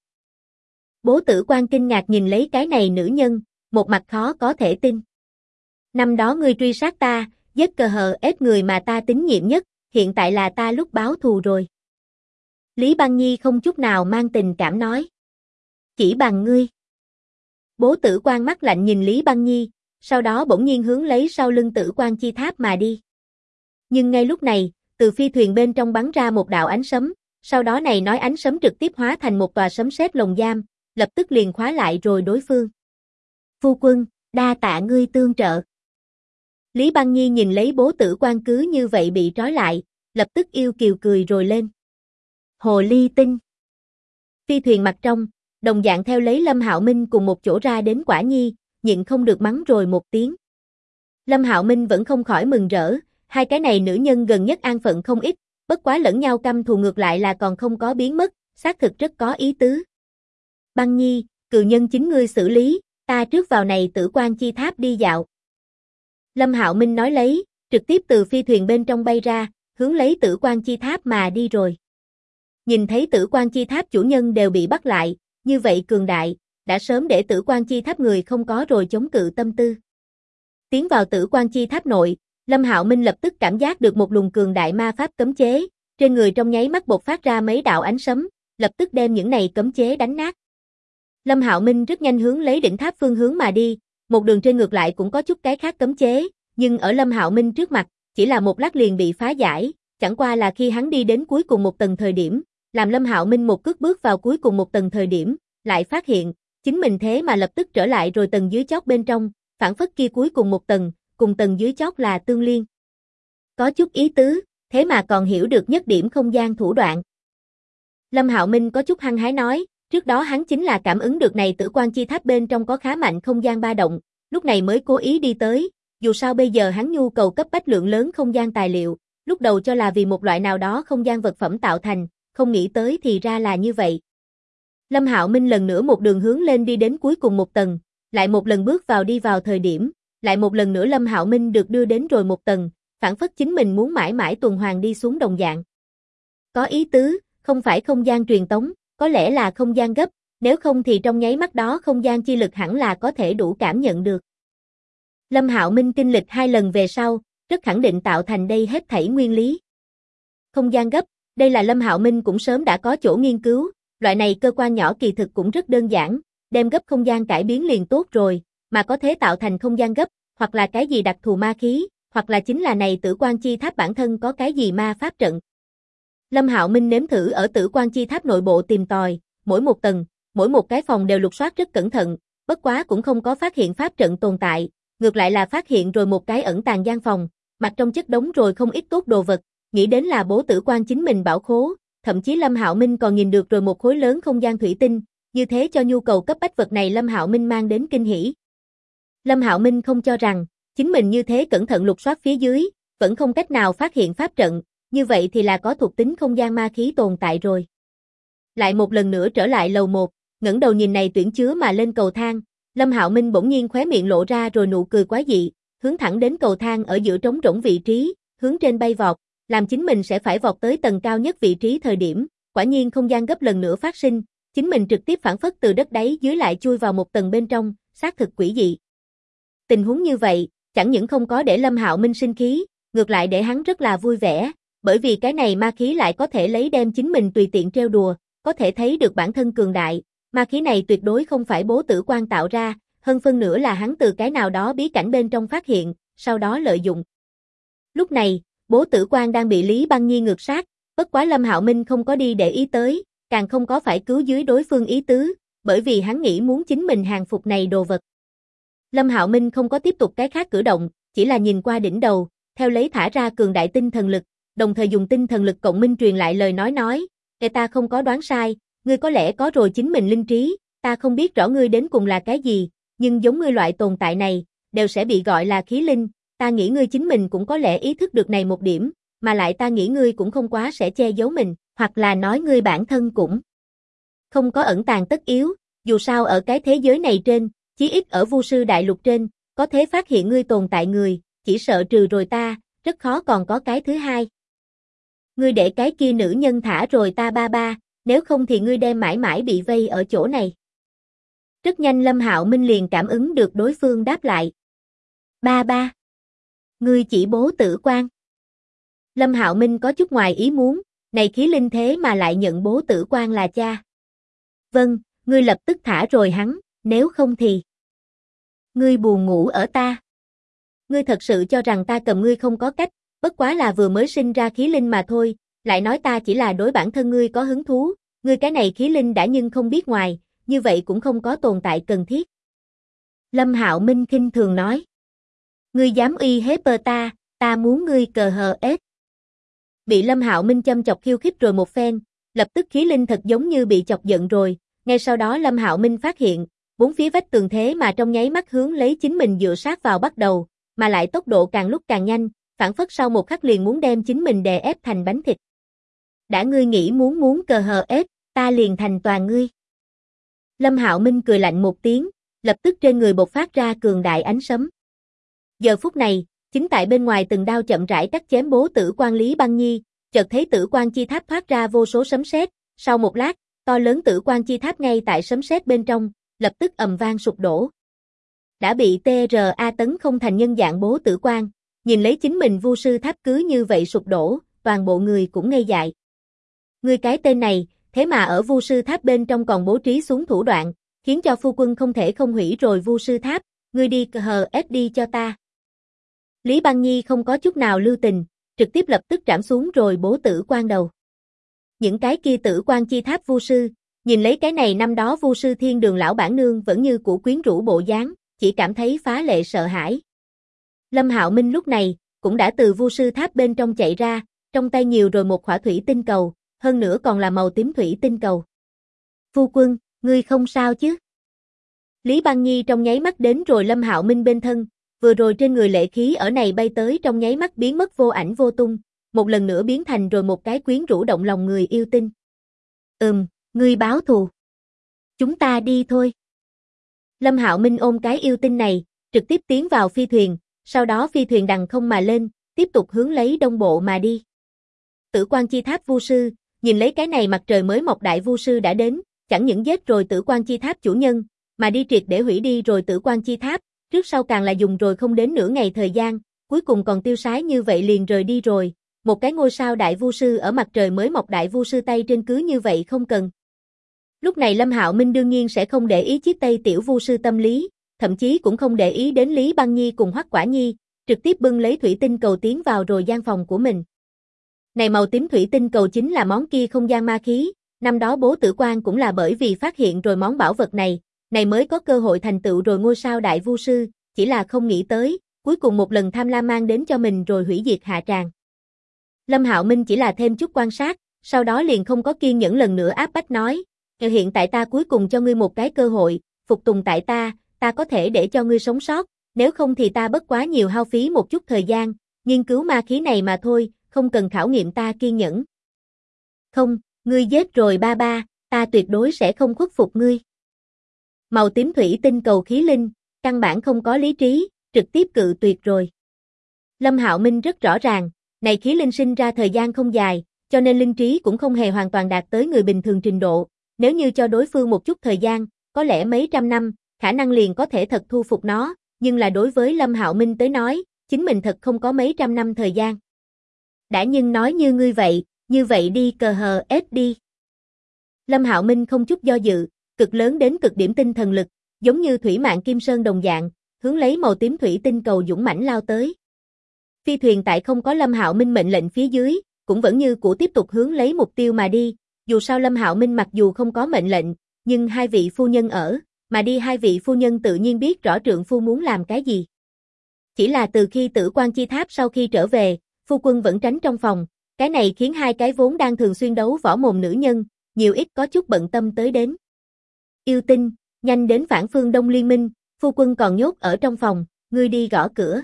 Bố Tử Quan kinh ngạc nhìn lấy cái này nữ nhân, một mặt khó có thể tin. "Năm đó ngươi truy sát ta, giết cờ hờ ép người mà ta tín nhiệm nhất, hiện tại là ta lúc báo thù rồi." Lý Băng Nhi không chút nào mang tình cảm nói. "Chỉ bằng ngươi." Bố Tử Quan mắt lạnh nhìn Lý Băng Nhi, sau đó bỗng nhiên hướng lấy sau lưng Tử Quan Chi Tháp mà đi. Nhưng ngay lúc này, từ phi thuyền bên trong bắn ra một đạo ánh sấm, sau đó này nói ánh sấm trực tiếp hóa thành một tòa sấm sét lồng giam, lập tức liền khóa lại rồi đối phương. "Phu quân, đa tạ ngươi tương trợ." Lý Băng Nhi nhìn lấy bố Tử Quan cứ như vậy bị trói lại, lập tức yêu kiều cười rồi lên. "Hồ ly tinh." Phi thuyền mặt trong, đồng dạng theo lấy Lâm Hạo Minh cùng một chỗ ra đến Quả Nhi, nhịn không được mắng rồi một tiếng. Lâm Hạo Minh vẫn không khỏi mừng rỡ, hai cái này nữ nhân gần nhất an phận không ít, bất quá lẫn nhau căm thù ngược lại là còn không có biến mất, xác thực rất có ý tứ. "Băng Nhi, cừu nhân chính ngươi xử lý, ta trước vào này Tử Quan Chi Tháp đi dạo." Lâm Hạo Minh nói lấy, trực tiếp từ phi thuyền bên trong bay ra, hướng lấy Tử Quan Chi Tháp mà đi rồi. Nhìn thấy Tử Quan Chi Tháp chủ nhân đều bị bắt lại, như vậy cường đại, đã sớm để Tử Quan Chi Tháp người không có rồi chống cự tâm tư. Tiến vào Tử Quan Chi Tháp nội, Lâm Hạo Minh lập tức cảm giác được một luồng cường đại ma pháp cấm chế, trên người trong nháy mắt bộc phát ra mấy đạo ánh sấm, lập tức đem những này cấm chế đánh nát. Lâm Hạo Minh rất nhanh hướng lấy đỉnh tháp phương hướng mà đi, một đường trên ngược lại cũng có chút cái khác cấm chế, nhưng ở Lâm Hạo Minh trước mặt, chỉ là một lát liền bị phá giải, chẳng qua là khi hắn đi đến cuối cùng một tầng thời điểm, làm Lâm Hạo Minh một cước bước vào cuối cùng một tầng thời điểm, lại phát hiện, chính mình thế mà lập tức trở lại rồi tầng dưới chót bên trong, phản phất kia cuối cùng một tầng, cùng tầng dưới chót là tương liên. Có chút ý tứ, thế mà còn hiểu được nhất điểm không gian thủ đoạn. Lâm Hạo Minh có chút hăng hái nói, trước đó hắn chính là cảm ứng được này Tử Quan Chi Tháp bên trong có khá mạnh không gian ba động, lúc này mới cố ý đi tới, dù sao bây giờ hắn nhu cầu cấp bách lượng lớn không gian tài liệu, lúc đầu cho là vì một loại nào đó không gian vật phẩm tạo thành, không nghĩ tới thì ra là như vậy. Lâm Hạo Minh lần nữa một đường hướng lên đi đến cuối cùng một tầng, lại một lần bước vào đi vào thời điểm, lại một lần nữa Lâm Hạo Minh được đưa đến rồi một tầng, phản phất chính mình muốn mãi mãi tuần hoàn đi xuống đồng dạng. Có ý tứ, không phải không gian truyền tống, có lẽ là không gian gấp, nếu không thì trong nháy mắt đó không gian chi lực hẳn là có thể đủ cảm nhận được. Lâm Hạo Minh kinh lịch 2 lần về sau, rất khẳng định tạo thành đây hết thảy nguyên lý. Không gian gấp, đây là Lâm Hạo Minh cũng sớm đã có chỗ nghiên cứu, loại này cơ quan nhỏ kỳ thực cũng rất đơn giản, đem gấp không gian cải biến liền tốt rồi, mà có thể tạo thành không gian gấp, hoặc là cái gì đặc thù ma khí, hoặc là chính là này Tử Quan Chi Tháp bản thân có cái gì ma pháp trận. Lâm Hạo Minh nếm thử ở Tử Quan Chi Tháp nội bộ tìm tòi, mỗi một tầng, mỗi một cái phòng đều lục soát rất cẩn thận, bất quá cũng không có phát hiện pháp trận tồn tại, ngược lại là phát hiện rồi một cái ẩn tàng gian phòng, mặt trong chất đống rồi không ít tốt đồ vật, nghĩ đến là bố Tử Quan chính mình bảo khố, thậm chí Lâm Hạo Minh còn nhìn được rồi một khối lớn không gian thủy tinh, như thế cho nhu cầu cấp bách vật này Lâm Hạo Minh mang đến kinh hỉ. Lâm Hạo Minh không cho rằng, chính mình như thế cẩn thận lục soát phía dưới, vẫn không cách nào phát hiện pháp trận, như vậy thì là có thuộc tính không gian ma khí tồn tại rồi. Lại một lần nữa trở lại lầu 1, ngẩng đầu nhìn này tuyển chứa mà lên cầu thang, Lâm Hạo Minh bỗng nhiên khóe miệng lộ ra rồi nụ cười quái dị, hướng thẳng đến cầu thang ở giữa trống rỗng vị trí, hướng trên bay vọt, làm chính mình sẽ phải vọt tới tầng cao nhất vị trí thời điểm, quả nhiên không gian gấp lần nữa phát sinh, chính mình trực tiếp phản phất từ đất đáy dưới lại chui vào một tầng bên trong, xác thực quỷ dị. Tình huống như vậy, chẳng những không có để Lâm Hạo Minh sinh khí, ngược lại để hắn rất là vui vẻ, bởi vì cái này ma khí lại có thể lấy đem chính mình tùy tiện trêu đùa, có thể thấy được bản thân cường đại, ma khí này tuyệt đối không phải bố Tử Quan tạo ra, hơn phân nửa là hắn từ cái nào đó bí cảnh bên trong phát hiện, sau đó lợi dụng. Lúc này, bố Tử Quan đang bị Lý Băng Nhi ngược sát, bất quá Lâm Hạo Minh không có đi để ý tới, càng không có phải cứu dưới đối phương ý tứ, bởi vì hắn nghĩ muốn chính mình hàng phục này đồ vật. Lâm Hạo Minh không có tiếp tục cái khác cử động, chỉ là nhìn qua đỉnh đầu, theo lấy thả ra cường đại tinh thần lực, đồng thời dùng tinh thần lực cộng minh truyền lại lời nói, ta không có đoán sai, ngươi có lẽ có rồi chính mình linh trí, ta không biết rõ ngươi đến cùng là cái gì, nhưng giống ngươi loại tồn tại này, đều sẽ bị gọi là khí linh, ta nghĩ ngươi chính mình cũng có lẽ ý thức được này một điểm, mà lại ta nghĩ ngươi cũng không quá sẽ che giấu mình, hoặc là nói ngươi bản thân cũng không có ẩn tàng tất yếu, dù sao ở cái thế giới này trên, chí ít ở Vu Sư Đại Lục trên, có thể phát hiện ngươi tồn tại người, chỉ sợ trừ rồi ta, rất khó còn có cái thứ hai. Ngươi để cái kia nữ nhân thả rồi ta ba, nếu không thì ngươi đem mãi mãi bị vây ở chỗ này. Rất nhanh Lâm Hạo Minh liền cảm ứng được đối phương đáp lại. Ba. Ngươi chỉ bố Tử Quan. Lâm Hạo Minh có chút ngoài ý muốn, này khí linh thế mà lại nhận bố Tử Quan là cha. Vâng, ngươi lập tức thả rồi hắn, nếu không thì ngươi buồn ngủ ở ta. Ngươi thật sự cho rằng ta cầm ngươi không có cách, bất quá là vừa mới sinh ra khí linh mà thôi, lại nói ta chỉ là đối bản thân ngươi có hứng thú, ngươi cái này khí linh đã nhưng không biết ngoài, như vậy cũng không có tồn tại cần thiết. Lâm Hạo Minh khinh thường nói. Ngươi dám uy hiếp ta muốn ngươi cờ hờ ết. Bị Lâm Hạo Minh châm chọc khiêu khích rồi một phen, lập tức khí linh thật giống như bị chọc giận rồi, ngay sau đó Lâm Hạo Minh phát hiện, bốn phía vách tường thế mà trong nháy mắt hướng lấy chính mình dựa sát vào bắt đầu, mà lại tốc độ càng lúc càng nhanh, phản phất sau một khắc liền muốn đem chính mình đè ép thành bánh thịt. Đã ngươi nghĩ muốn cờ hờ ết, ta liền thành toàn ngươi. Lâm Hạo Minh cười lạnh một tiếng, lập tức trên người bộc phát ra cường đại ánh sấm. Giờ phút này, chính tại bên ngoài từng đao chậm rãi cắt chém bố Tử Quan Lý Băng Nhi, chợt thấy Tử Quan Chi Tháp thoát ra vô số sấm sét, sau một lát, to lớn Tử Quan Chi Tháp ngay tại sấm sét bên trong, lập tức ầm vang sụp đổ. Đã bị TRA tấn không thành nhân dạng bố Tử Quan, nhìn lấy chính mình Vu Sư Tháp cứ như vậy sụp đổ, toàn bộ người cũng ngây dại. Ngươi cái tên này, thế mà ở Vu Sư Tháp bên trong còn bố trí xuống thủ đoạn, khiến cho phu quân không thể không hủy rồi Vu Sư Tháp, ngươi đi hờ ết đi cho ta. Lý Băng Nhi không có chút nào lưu tình, trực tiếp lập tức trảm xuống rồi bố Tử Quan đầu. Những cái kia Tử Quan Chi Tháp Vu Sư, nhìn lấy cái này năm đó Vu Sư Thiên Đường lão bản nương vẫn như cũ quyến rũ bộ dáng, chỉ cảm thấy phá lệ sợ hãi. Lâm Hạo Minh lúc này, cũng đã từ Vu Sư Tháp bên trong chạy ra, trong tay nhiều rồi một khỏa thủy tinh cầu, hơn nữa còn là màu tím thủy tinh cầu. Phu quân, ngươi không sao chứ? Lý Băng Nhi trong nháy mắt đến rồi Lâm Hạo Minh bên thân, vừa rồi trên người lệ khí ở này bay tới trong nháy mắt biến mất vô ảnh vô tung, một lần nữa biến thành rồi một cái quyến rũ động lòng người yêu tinh. Ngươi báo thù. Chúng ta đi thôi. Lâm Hạo Minh ôm cái yêu tinh này, trực tiếp tiến vào phi thuyền, sau đó phi thuyền đằng không mà lên, tiếp tục hướng lấy đông bộ mà đi. Tử Quan Chi Tháp Vu sư, nhìn lấy cái này mặt trời mới mọc đại vu sư đã đến, chẳng những giết rồi Tử Quan Chi Tháp chủ nhân, mà đi triệt để hủy đi rồi Tử Quan Chi Tháp, trước sau càng là dùng rồi không đến nửa ngày thời gian, cuối cùng còn tiêu sái như vậy liền rời đi rồi, một cái ngôi sao đại vu sư ở mặt trời mới mọc đại vu sư tay trên cứ như vậy không cần. Lúc này Lâm Hạo Minh đương nhiên sẽ không để ý chiếc tay tiểu vu sư tâm lý, thậm chí cũng không để ý đến Lý Băng Nhi cùng Hoắc Quả Nhi, trực tiếp bưng lấy thủy tinh cầu tiến vào rồi gian phòng của mình. Này màu tím thủy tinh cầu chính là món kia không gian ma khí, năm đó bố Tử Quan cũng là bởi vì phát hiện rồi món bảo vật này mới có cơ hội thành tựu rồi ngôi sao đại vu sư, chỉ là không nghĩ tới, cuối cùng một lần tham lam mang đến cho mình rồi hủy diệt hạ tràng. Lâm Hạo Minh chỉ là thêm chút quan sát, sau đó liền không có kiên nhẫn lần nữa áp bách nói, hiện tại ta cuối cùng cho ngươi một cái cơ hội, phục tùng tại ta có thể để cho ngươi sống sót, nếu không thì ta bất quá nhiều hao phí một chút thời gian, nghiên cứu ma khí này mà thôi, không cần khảo nghiệm ta kiên nhẫn. Không, ngươi giết rồi ba, ta tuyệt đối sẽ không khuất phục ngươi. Màu tím thủy tinh cầu khí linh, căn bản không có lý trí, trực tiếp cự tuyệt rồi. Lâm Hạo Minh rất rõ ràng, này khí linh sinh ra thời gian không dài, cho nên linh trí cũng không hề hoàn toàn đạt tới người bình thường trình độ, nếu như cho đối phương một chút thời gian, có lẽ mấy trăm năm, khả năng liền có thể thật thu phục nó, nhưng là đối với Lâm Hạo Minh tới nói, chính mình thật không có mấy trăm năm thời gian. Đã nhưng nói như ngươi vậy, như vậy đi cờ hờ ép đi. Lâm Hạo Minh không chút do dự, cực lớn đến cực điểm tinh thần lực, giống như thủy mạn kim sơn đồng dạng, hướng lấy màu tím thủy tinh cầu dũng mãnh lao tới. Phi thuyền tại không có Lâm Hạo Minh mệnh lệnh phía dưới, cũng vẫn như cũ tiếp tục hướng lấy mục tiêu mà đi, dù sao Lâm Hạo Minh mặc dù không có mệnh lệnh, nhưng hai vị phu nhân ở, mà đi hai vị phu nhân tự nhiên biết rõ trượng phu muốn làm cái gì. Chỉ là từ khi Tử Quan Chi Tháp sau khi trở về, phu quân vẫn tránh trong phòng, cái này khiến hai cái vốn đang thường xuyên đấu võ mồm nữ nhân, nhiều ít có chút bận tâm tới đến. Yêu tinh, nhanh đến Vãn Phương Đông Liên Minh, phu quân còn nhốt ở trong phòng, ngươi đi gõ cửa.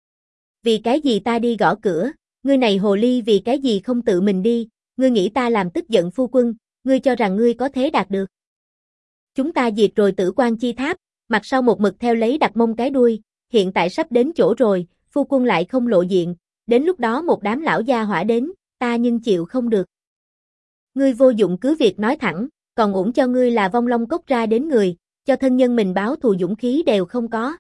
Vì cái gì ta đi gõ cửa, ngươi này hồ ly vì cái gì không tự mình đi, ngươi nghĩ ta làm tức giận phu quân, ngươi cho rằng ngươi có thế đạt được. Chúng ta diệt rồi Tử Quan Chi Tháp, mặt sau một mực theo lấy đặt mông cái đuôi, hiện tại sắp đến chỗ rồi, phu quân lại không lộ diện, đến lúc đó một đám lão gia hỏa đến, ta nhưng chịu không được. Ngươi vô dụng cứ việc nói thẳng, còn uổng cho ngươi là vong long cốc ra đến người, cho thân nhân mình báo thù dũng khí đều không có.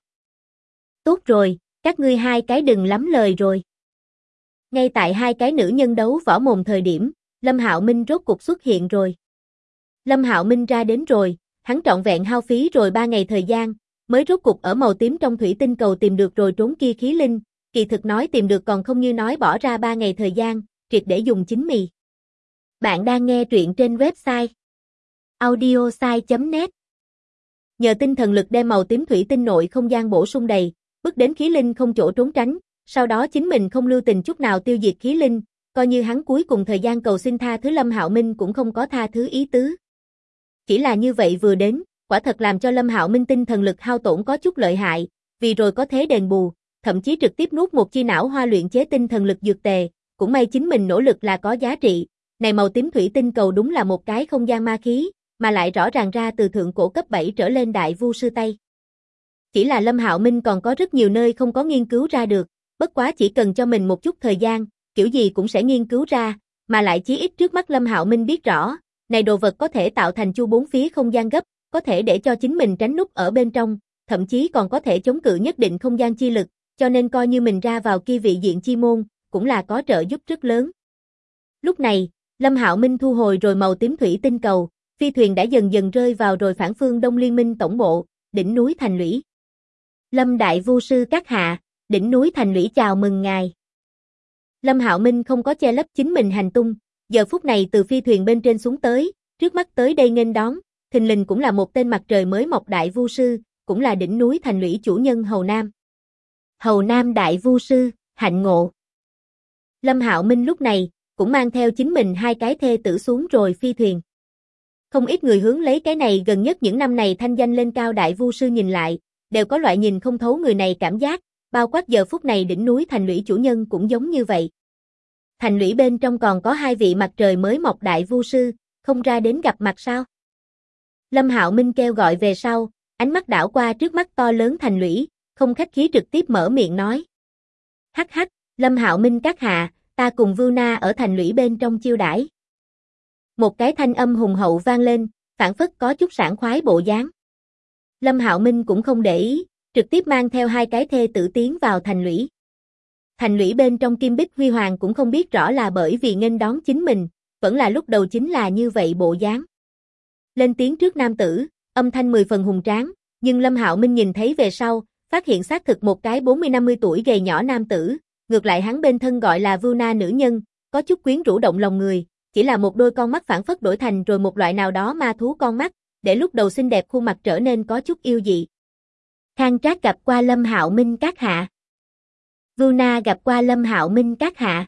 Tốt rồi, các ngươi hai cái đừng lắm lời rồi. Ngay tại hai cái nữ nhân đấu võ mồm thời điểm, Lâm Hạo Minh rốt cục xuất hiện rồi. Lâm Hạo Minh ra đến rồi, hắn trọn vẹn hao phí rồi 3 ngày thời gian, mới rốt cục ở màu tím trong thủy tinh cầu tìm được rồi trốn kia khí linh, kỳ thực nói tìm được còn không như nói bỏ ra 3 ngày thời gian, triệt để dùng chính mì. Bạn đang nghe truyện trên website audiosai.net. Nhờ tinh thần lực đem màu tím thủy tinh nội không gian bổ sung đầy, bước đến khí linh không chỗ trốn tránh, sau đó chính mình không lưu tình chút nào tiêu diệt khí linh, coi như hắn cuối cùng thời gian cầu xin tha thứ Lâm Hạo Minh cũng không có tha thứ ý tứ. Chỉ là như vậy vừa đến, quả thật làm cho Lâm Hạo Minh tinh thần lực hao tổn có chút lợi hại, vì rồi có thế đền bù, thậm chí trực tiếp nuốt một chi não hoa luyện chế tinh thần lực dược tề, cũng may chính mình nỗ lực là có giá trị. Này màu tím thủy tinh cầu đúng là một cái không gian ma khí, mà lại rõ ràng ra từ thượng cổ cấp 7 trở lên đại vu sư tay. Chỉ là Lâm Hạo Minh còn có rất nhiều nơi không có nghiên cứu ra được, bất quá chỉ cần cho mình một chút thời gian, kiểu gì cũng sẽ nghiên cứu ra, mà lại chí ít trước mắt Lâm Hạo Minh biết rõ, này đồ vật có thể tạo thành chu bốn phía không gian gấp, có thể để cho chính mình tránh núp ở bên trong, thậm chí còn có thể chống cự nhất định không gian chi lực, cho nên coi như mình ra vào kia vị diện chi môn, cũng là có trợ giúp rất lớn. Lúc này, Lâm Hạo Minh thu hồi rồi màu tím thủy tinh cầu, phi thuyền đã dần dần rơi vào rồi Phản Phương Đông Liên Minh tổng bộ, đỉnh núi Thành Lũy. Lâm Đại Vu Sư các hạ, đỉnh núi Thành Lũy chào mừng ngài. Lâm Hạo Minh không có che lấp chính mình hành tung, giờ phút này từ phi thuyền bên trên xuống tới, trước mắt tới đây nghênh đón, thình lình cũng là một tên mặt trời mới mọc Đại Vu Sư, cũng là đỉnh núi Thành Lũy chủ nhân Hầu Nam. Hầu Nam Đại Vu Sư, hạnh ngộ. Lâm Hạo Minh lúc này cũng mang theo chính mình hai cái thê tử xuống rồi phi thuyền. Không ít người hướng lấy cái này gần nhất những năm này thanh danh lên cao đại vu sư nhìn lại, đều có loại nhìn không thấu người này cảm giác, bao quát giờ phút này đỉnh núi thành lũy chủ nhân cũng giống như vậy. Thành lũy bên trong còn có hai vị mặt trời mới mọc đại vu sư, không ra đến gặp mặt sao? Lâm Hạo Minh kêu gọi về sau, ánh mắt đảo qua trước mắt to lớn thành lũy, không khách khí trực tiếp mở miệng nói. Hắc hắc, Lâm Hạo Minh các hạ, ta cùng Vưu Na ở thành lũy bên trong chiêu đãi. Một cái thanh âm hùng hậu vang lên, phảng phất có chút sảng khoái bộ dáng. Lâm Hạo Minh cũng không để ý, trực tiếp mang theo hai cái thê tử tiến vào thành lũy. Thành lũy bên trong Kim Bích Huy Hoàng cũng không biết rõ là bởi vì nghênh đón chính mình, vẫn là lúc đầu chính là như vậy bộ dáng. Lên tiếng trước nam tử, âm thanh 10 phần hùng tráng, nhưng Lâm Hạo Minh nhìn thấy về sau, phát hiện xác thực một cái 40-50 tuổi gầy nhỏ nam tử, ngược lại hắn bên thân gọi là Vưu Na nữ nhân, có chút quyến rũ động lòng người, chỉ là một đôi con mắt phảng phất đổi thành rồi một loại nào đó ma thú con mắt, để lúc đầu xinh đẹp khuôn mặt trở nên có chút yêu dị. Khang Trác gặp qua Lâm Hạo Minh các hạ. Vưu Na gặp qua Lâm Hạo Minh các hạ.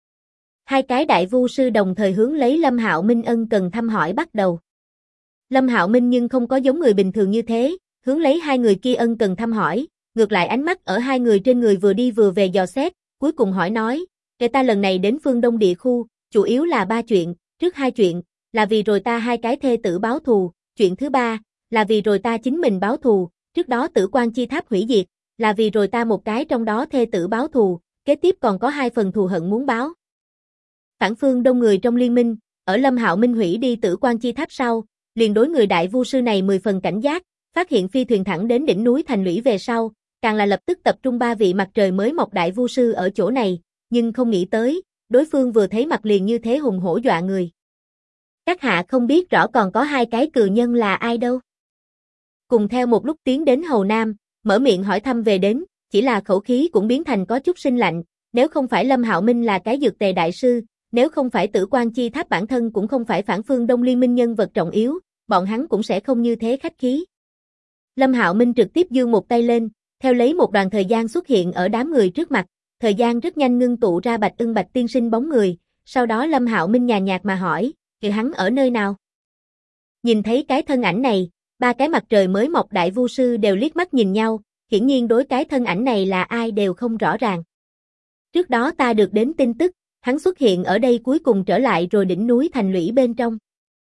Hai cái đại vu sư đồng thời hướng lấy Lâm Hạo Minh ân cần thăm hỏi bắt đầu. Lâm Hạo Minh nhưng không có giống người bình thường như thế, hướng lấy hai người kia ân cần thăm hỏi, ngược lại ánh mắt ở hai người trên người vừa đi vừa về dò xét, cuối cùng hỏi nói, kể ta lần này đến phương Đông địa khu, chủ yếu là 3 chuyện, trước 2 chuyện, là vì rồi ta hai cái thê tử báo thù, chuyện thứ 3, là vì rồi ta chính mình báo thù, trước đó Tử Quan Chi Tháp hủy diệt, là vì rồi ta một cái trong đó thê tử báo thù, kế tiếp còn có 2 phần thù hận muốn báo. Phản phương đông người trong liên minh, ở Lâm Hạo Minh hủy đi Tử Quan Chi Tháp sau, liền đối người đại vu sư này 10 phần cảnh giác, phát hiện phi thuyền thẳng đến đỉnh núi thành lũy về sau, càng là lập tức tập trung 3 vị mặt trời mới mọc đại vu sư ở chỗ này, nhưng không nghĩ tới, đối phương vừa thấy mặt liền như thế hùng hổ dọa người. Các hạ không biết rõ còn có 2 cái cừ nhân là ai đâu. Cùng theo một lúc tiến đến Hầu Nam, mở miệng hỏi thăm về đến, chỉ là khẩu khí cũng biến thành có chút sinh lạnh, nếu không phải Lâm Hạo Minh là cái dược tề đại sư, nếu không phải Tử Quan Chi Tháp bản thân cũng không phải phản phương Đông Liên minh nhân vật trọng yếu, bọn hắn cũng sẽ không như thế khách khí. Lâm Hạo Minh trực tiếp giương một tay lên, theo lấy một đoàn thời gian xuất hiện ở đám người trước mặt, thời gian rất nhanh ngưng tụ ra Bạch Ưng Bạch tiên sinh bóng người, sau đó Lâm Hạo Minh nhàn nhạt mà hỏi, kìa hắn ở nơi nào? Nhìn thấy cái thân ảnh này, 3 cái mặt trời mới mọc đại vu sư đều liếc mắt nhìn nhau, hiển nhiên đối cái thân ảnh này là ai đều không rõ ràng. Trước đó ta được đến tin tức, hắn xuất hiện ở đây cuối cùng trở lại rồi đỉnh núi thành lũy bên trong.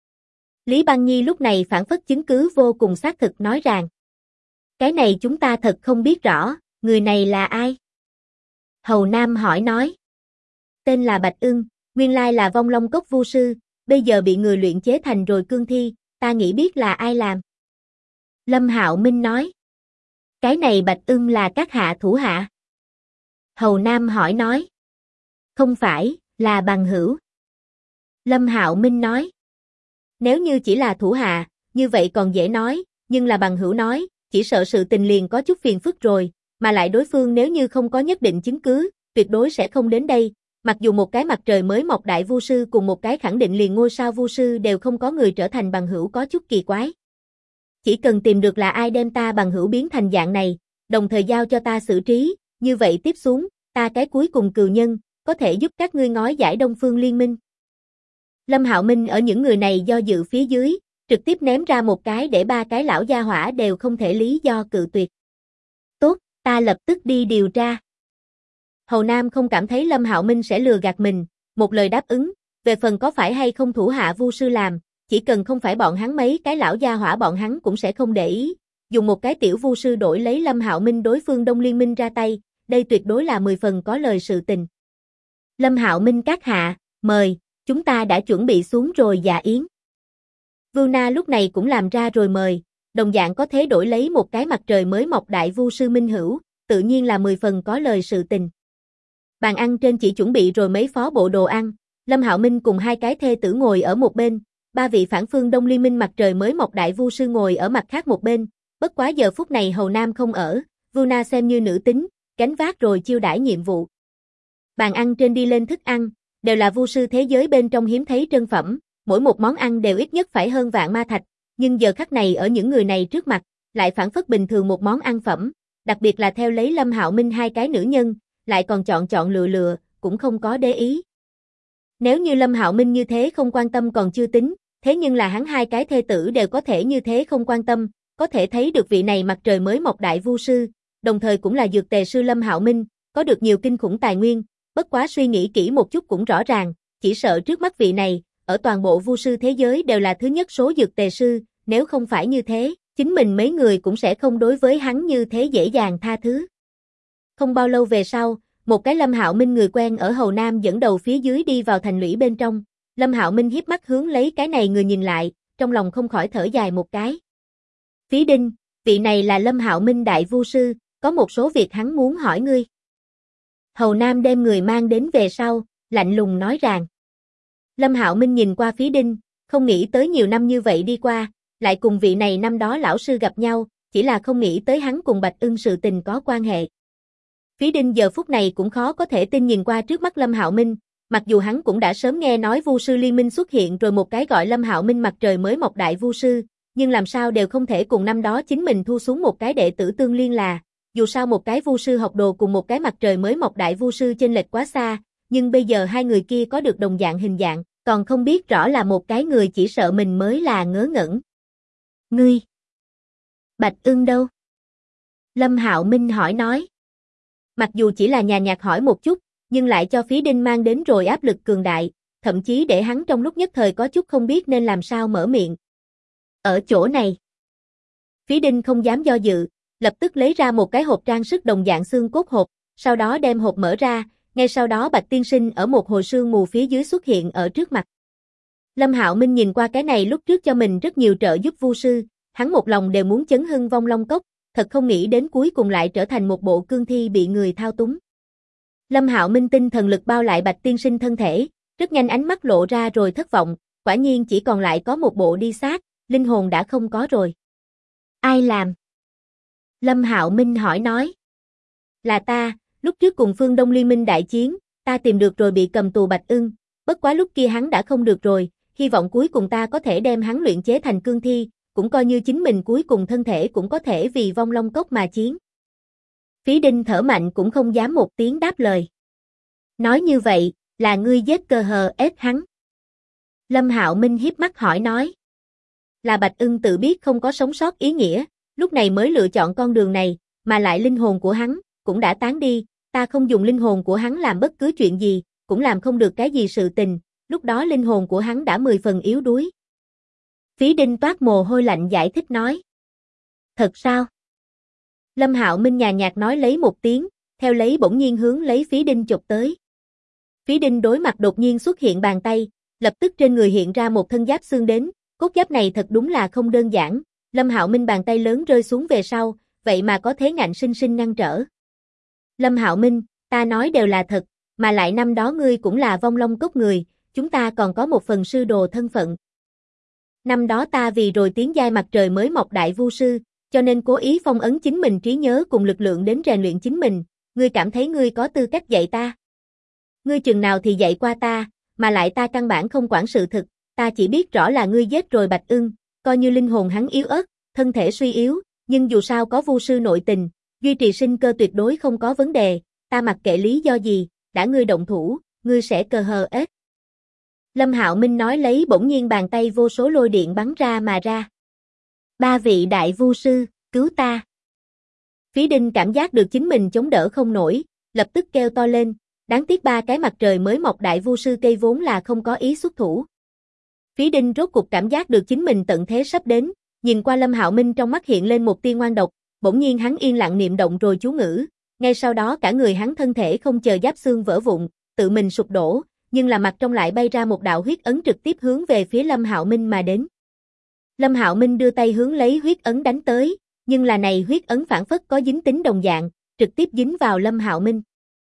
Lý Băng Nhi lúc này phản phất chứng cứ vô cùng xác thực nói rằng. Cái này chúng ta thật không biết rõ, người này là ai? Hầu Nam hỏi nói. Tên là Bạch Ưng, nguyên lai là Vong Long Cốc vu sư, bây giờ bị người luyện chế thành rồi cương thi, ta nghĩ biết là ai làm. Lâm Hạo Minh nói. Cái này Bạch Ưng là các hạ thủ hạ. Hầu Nam hỏi nói. Không phải, là bằng hữu. Lâm Hạo Minh nói. Nếu như chỉ là thủ hạ, như vậy còn dễ nói, nhưng là bằng hữu nói, chỉ sợ sự tình liền có chút phiền phức rồi, mà lại đối phương nếu như không có nhất định chứng cứ, tuyệt đối sẽ không đến đây, mặc dù một cái mặt trời mới mọc đại vu sư cùng một cái khẳng định liền ngôi sao vu sư đều không có người trở thành bằng hữu có chút kỳ quái. Chỉ cần tìm được là ai đem ta bằng hữu biến thành dạng này, đồng thời giao cho ta xử trí, như vậy tiếp xuống, ta cái cuối cùng cừu nhân, có thể giúp các ngươi ngói giải Đông Phương Liên minh. Lâm Hạo Minh ở những người này do dự phía dưới, trực tiếp ném ra một cái để 3 cái lão gia hỏa đều không thể lý do cự tuyệt. Tốt, ta lập tức đi điều tra. Hầu Nam không cảm thấy Lâm Hạo Minh sẽ lừa gạt mình, một lời đáp ứng, về phần có phải hay không thủ hạ vu sư làm, chỉ cần không phải bọn hắn mấy cái lão gia hỏa bọn hắn cũng sẽ không để ý, dùng một cái tiểu vu sư đổi lấy Lâm Hạo Minh đối phương Đông Liên minh ra tay, đây tuyệt đối là 10 phần có lời sự tình. Lâm Hạo Minh các hạ, mời, chúng ta đã chuẩn bị xuống rồi dạ yến. Vưu Na lúc này cũng làm ra rồi mời, đồng dạng có thế đổi lấy một cái mặt trời mới mọc đại vu sư minh hữu, tự nhiên là 10 phần có lời sự tình. Bàn ăn trên chỉ chuẩn bị rồi mấy phó bộ đồ ăn, Lâm Hạo Minh cùng 2 cái thê tử ngồi ở một bên, 3 vị phản phương Đông Liên minh mặt trời mới mọc đại vu sư ngồi ở mặt khác một bên, bất quá giờ phút này Hầu Nam không ở, Vưu Na xem như nữ tính, gánh vác rồi chiêu đãi nhiệm vụ. Bàn ăn trên đi lên thức ăn, đều là vu sư thế giới bên trong hiếm thấy trân phẩm, mỗi một món ăn đều ít nhất phải hơn vạn ma thạch, nhưng giờ khắc này ở những người này trước mặt, lại phản phất bình thường một món ăn phẩm, đặc biệt là theo lấy Lâm Hạo Minh 2 cái nữ nhân, lại còn chọn lựa, cũng không có để ý. Nếu như Lâm Hạo Minh như thế không quan tâm còn chưa tính, thế nhưng là hắn hai cái thê tử đều có thể như thế không quan tâm, có thể thấy được vị này mặt trời mới mọc đại vu sư, đồng thời cũng là dược tề sư Lâm Hạo Minh, có được nhiều kinh khủng tài nguyên, bất quá suy nghĩ kỹ một chút cũng rõ ràng, chỉ sợ trước mắt vị này, ở toàn bộ vu sư thế giới đều là thứ nhất số dược tề sư, nếu không phải như thế, chính mình mấy người cũng sẽ không đối với hắn như thế dễ dàng tha thứ. Không bao lâu về sau, một cái Lâm Hạo Minh người quen ở Hầu Nam dẫn đầu phía dưới đi vào thành lũy bên trong, Lâm Hạo Minh hiếp mắt hướng lấy cái này người nhìn lại, trong lòng không khỏi thở dài một cái. Phí Đinh, vị này là Lâm Hạo Minh đại vu sư, có một số việc hắn muốn hỏi ngươi. Hầu Nam đem người mang đến về sau, lạnh lùng nói rằng. Lâm Hạo Minh nhìn qua Phí Đinh, không nghĩ tới nhiều năm như vậy đi qua, lại cùng vị này năm đó lão sư gặp nhau, chỉ là không nghĩ tới hắn cùng Bạch Ưng sự tình có quan hệ. Phí Đinh giờ phút này cũng khó có thể tin nhìn qua trước mắt Lâm Hạo Minh, mặc dù hắn cũng đã sớm nghe nói Vu sư liên minh xuất hiện rồi một cái gọi Lâm Hạo Minh mặt trời mới mọc đại vu sư, nhưng làm sao đều không thể cùng năm đó chính mình thu xuống một cái đệ tử tương liên là, dù sao một cái vu sư học đồ cùng một cái mặt trời mới mọc đại vu sư chênh lệch quá xa, nhưng bây giờ hai người kia có được đồng dạng hình dạng, còn không biết rõ là một cái người chỉ sợ mình mới là ngớ ngẩn. Ngươi, Bạch Ưng đâu? Lâm Hạo Minh hỏi nói. Mặc dù chỉ là nhàn nhạt hỏi một chút, nhưng lại cho Phí Đinh mang đến rồi áp lực cường đại, thậm chí để hắn trong lúc nhất thời có chút không biết nên làm sao mở miệng. Ở chỗ này. Phí Đinh không dám do dự, lập tức lấy ra một cái hộp trang sức đồng dạng xương cốt hộp, sau đó đem hộp mở ra, ngay sau đó Bạch Tiên Sinh ở một hồi sương mù phía dưới xuất hiện ở trước mặt. Lâm Hạo Minh nhìn qua cái này lúc trước cho mình rất nhiều trợ giúp vu sư, hắn một lòng đều muốn chấn hưng Vong Long Cốc, thật không nghĩ đến cuối cùng lại trở thành một bộ cương thi bị người thao túng. Lâm Hạo Minh tinh thần lực bao lại Bạch Tiên Sinh thân thể, rất nhanh ánh mắt lộ ra rồi thất vọng, quả nhiên chỉ còn lại có một bộ đi xác, linh hồn đã không có rồi. Ai làm? Lâm Hạo Minh hỏi nói. Là ta, lúc trước cùng Phương Đông Liên minh đại chiến, ta tìm được rồi bị cầm tù Bạch Ưng, bất quá lúc kia hắn đã không được rồi, hy vọng cuối cùng ta có thể đem hắn luyện chế thành cương thi, cũng coi như chính mình cuối cùng thân thể cũng có thể vì Vong Long Cốc mà chiến. Phí Đinh thở mạnh cũng không dám một tiếng đáp lời. Nói như vậy, là ngươi giết cờ hờ ép hắn. Lâm Hạo Minh hiếp mắt hỏi nói. Là Bạch Ưng tự biết không có sống sót ý nghĩa, lúc này mới lựa chọn con đường này, mà lại linh hồn của hắn cũng đã tán đi, ta không dùng linh hồn của hắn làm bất cứ chuyện gì, cũng làm không được cái gì sự tình, lúc đó linh hồn của hắn đã 10 phần yếu đuối. Phí Đinh toát mồ hôi lạnh giải thích nói. Thật sao? Lâm Hạo Minh nhàn nhạt nói lấy một tiếng, theo lấy bỗng nhiên hướng lấy Phí Đinh chụp tới. Phí Đinh đối mặt đột nhiên xuất hiện bàn tay, lập tức trên người hiện ra một thân giáp xương đến, cốt giáp này thật đúng là không đơn giản, Lâm Hạo Minh bàn tay lớn rơi xuống về sau, vậy mà có thế ngạnh sinh sinh ngăn trở. Lâm Hạo Minh, ta nói đều là thật, mà lại năm đó ngươi cũng là Vong Long Cốc người, chúng ta còn có một phần sư đồ thân phận. Năm đó ta vì rồi tiến giai mặt trời mới mọc đại vu sư, cho nên cố ý phong ấn chính mình trí nhớ cùng lực lượng đến rèn luyện chính mình, ngươi cảm thấy ngươi có tư cách dạy ta. Ngươi chừng nào thì dạy qua ta, mà lại ta căn bản không quản sự thực, ta chỉ biết rõ là ngươi giết rồi Bạch Ưng, coi như linh hồn hắn yếu ớt, thân thể suy yếu, nhưng dù sao có vu sư nội tình, duy trì sinh cơ tuyệt đối không có vấn đề, ta mặc kệ lý do gì, đã ngươi động thủ, ngươi sẽ cờ hờ ết. Lâm Hạo Minh nói lấy bỗng nhiên bàn tay vô số lôi điện bắn ra mà ra. Ba vị đại vu sư, cứu ta. Phí Đinh cảm giác được chính mình chống đỡ không nổi, lập tức kêu to lên, đáng tiếc ba cái mặt trời mới mọc đại vu sư cây vốn là không có ý xuất thủ. Phí Đinh rốt cục cảm giác được chính mình tận thế sắp đến, nhìn qua Lâm Hạo Minh trong mắt hiện lên một tia ngoan độc, bỗng nhiên hắn yên lặng niệm động rồi chú ngữ, ngay sau đó cả người hắn thân thể không chờ giáp xương vỡ vụn, tự mình sụp đổ, nhưng là mặt trong lại bay ra một đạo huyết ấn trực tiếp hướng về phía Lâm Hạo Minh mà đến. Lâm Hạo Minh đưa tay hướng lấy huyết ấn đánh tới, nhưng là này huyết ấn phản phất có dính tính đồng dạng, trực tiếp dính vào Lâm Hạo Minh.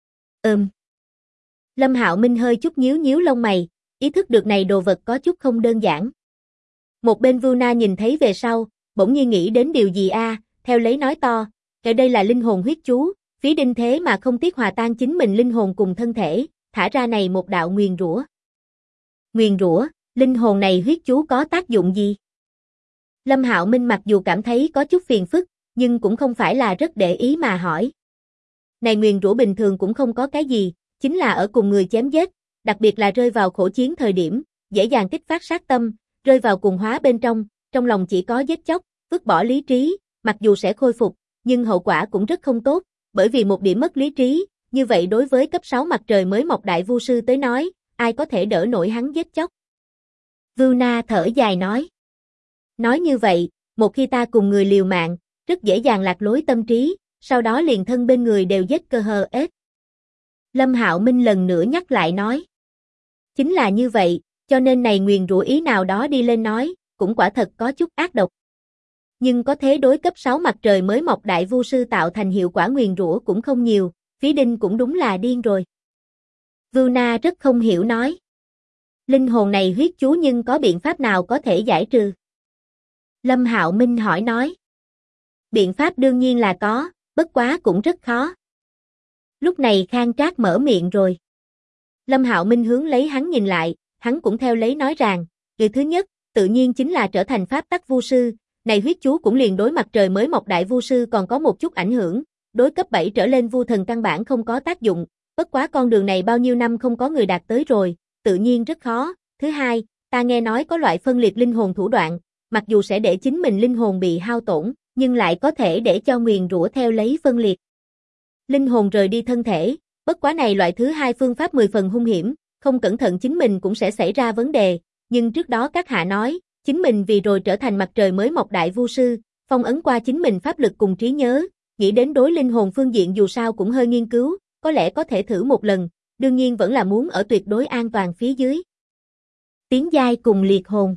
Lâm Hạo Minh hơi chút nhíu nhíu lông mày, ý thức được này đồ vật có chút không đơn giản. Một bên Vu Na nhìn thấy về sau, bỗng nhiên nghĩ đến điều gì theo lấy nói to, cái đây là linh hồn huyết chú, Phí Đinh thế mà không tiếc hòa tan chính mình linh hồn cùng thân thể, thả ra này một đạo nguyền rủa. Nguyền rủa, linh hồn này huyết chú có tác dụng gì? Lâm Hạo Minh mặc dù cảm thấy có chút phiền phức, nhưng cũng không phải là rất để ý mà hỏi. Này nguyền rủa bình thường cũng không có cái gì, chính là ở cùng người chém giết, đặc biệt là rơi vào khổ chiến thời điểm, dễ dàng kích phát sát tâm, rơi vào cuồng hóa bên trong lòng chỉ có giết chóc, vứt bỏ lý trí, mặc dù sẽ khôi phục, nhưng hậu quả cũng rất không tốt, bởi vì một điểm mất lý trí, như vậy đối với cấp 6 mặt trời mới mọc đại vu sư tới nói, ai có thể đỡ nổi hắn giết chóc. Vưu Na thở dài nói. Nói như vậy, một khi ta cùng người liều mạng, rất dễ dàng lạc lối tâm trí, sau đó liền thân bên người đều giết cơ hờ ết. Lâm Hạo Minh lần nữa nhắc lại nói. Chính là như vậy, cho nên này nguyền rủa ý nào đó đi lên nói, cũng quả thật có chút ác độc. Nhưng có thế đối cấp 6 mặt trời mới mọc đại vu sư tạo thành hiệu quả nguyền rủa cũng không nhiều, Phí Đinh cũng đúng là điên rồi. Vưu Na rất không hiểu nói. Linh hồn này huyết chú nhưng có biện pháp nào có thể giải trừ? Lâm Hạo Minh hỏi nói. Biện pháp đương nhiên là có, bất quá cũng rất khó. Lúc này Khang Trác mở miệng rồi. Lâm Hạo Minh hướng lấy hắn nhìn lại, hắn cũng theo lấy nói rằng, người thứ nhất, tự nhiên chính là trở thành pháp tắc vu sư, này huyết chú cũng liền đối mặt trời mới mọc đại vu sư còn có một chút ảnh hưởng, đối cấp 7 trở lên vu thần căn bản không có tác dụng, bất quá con đường này bao nhiêu năm không có người đạt tới rồi, tự nhiên rất khó. Thứ hai, ta nghe nói có loại phân liệt linh hồn thủ đoạn, mặc dù sẽ để chính mình linh hồn bị hao tổn, nhưng lại có thể để cho nguyền rủa theo lấy phân liệt linh hồn rời đi thân thể, bất quá này loại thứ hai phương pháp 10 phần hung hiểm, không cẩn thận chính mình cũng sẽ xảy ra vấn đề, nhưng trước đó các hạ nói, chính mình vì rồi trở thành mặt trời mới mọc đại vu sư, phong ấn qua chính mình pháp lực cùng trí nhớ, nghĩ đến đối linh hồn phương diện dù sao cũng hơi nghiên cứu, có lẽ có thể thử một lần, đương nhiên vẫn là muốn ở tuyệt đối an toàn phía dưới. Tiến giai cùng liệt hồn.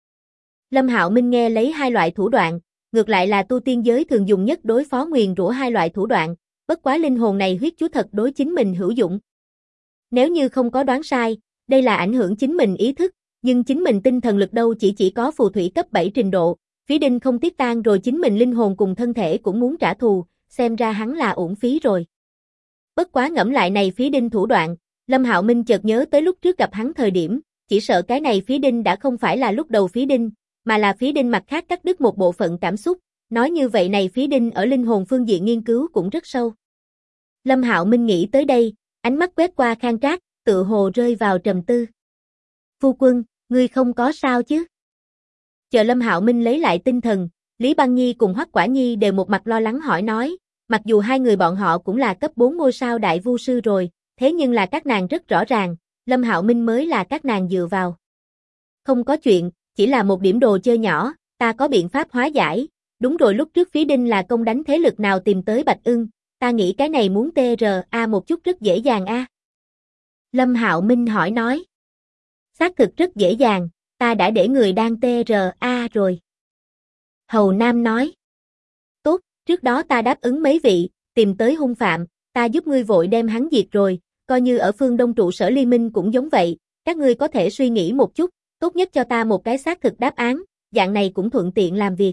Lâm Hạo Minh nghe lấy hai loại thủ đoạn, ngược lại là tu tiên giới thường dùng nhất đối phó nguyền rủa hai loại thủ đoạn, bất quá linh hồn này huyết chú thật đối chính mình hữu dụng. Nếu như không có đoán sai, đây là ảnh hưởng chính mình ý thức, nhưng chính mình tinh thần lực đâu chỉ có phù thủy cấp 7 trình độ, Phí Đinh không tiếc tan rồi chính mình linh hồn cùng thân thể cũng muốn trả thù, xem ra hắn là uổng phí rồi. Bất quá ngẫm lại này Phí Đinh thủ đoạn, Lâm Hạo Minh chợt nhớ tới lúc trước gặp hắn thời điểm, chỉ sợ cái này Phí Đinh đã không phải là lúc đầu Phí Đinh, mà là Phí Đinh mặt khác cắt đứt một bộ phận cảm xúc, nói như vậy này Phí Đinh ở linh hồn phương diện nghiên cứu cũng rất sâu. Lâm Hạo Minh nghĩ tới đây, ánh mắt quét qua Khang Trác, tựa hồ rơi vào trầm tư. Phu quân, ngươi không có sao chứ? Chờ Lâm Hạo Minh lấy lại tinh thần, Lý Băng Nhi cùng Hoắc Quả Nhi đều một mặt lo lắng hỏi nói, mặc dù hai người bọn họ cũng là cấp 4 ngôi sao đại vu sư rồi, thế nhưng là các nàng rất rõ ràng, Lâm Hạo Minh mới là các nàng dựa vào. Không có chuyện, chỉ là một điểm đồ chơi nhỏ, ta có biện pháp hóa giải. Đúng rồi, lúc trước Phí Đinh là công đánh thế lực nào tìm tới Bạch Ưng, ta nghĩ cái này muốn TRA một chút rất dễ dàng a. Lâm Hạo Minh hỏi nói. Xác thực rất dễ dàng, ta đã để người đang TRA rồi. Hầu Nam nói. Tốt, trước đó ta đáp ứng mấy vị, tìm tới hung phạm, ta giúp ngươi vội đem hắn diệt rồi, coi như ở phương Đông trụ sở liên minh cũng giống vậy, các ngươi có thể suy nghĩ một chút, tốt nhất cho ta một cái xác thực đáp án, dạng này cũng thuận tiện làm việc.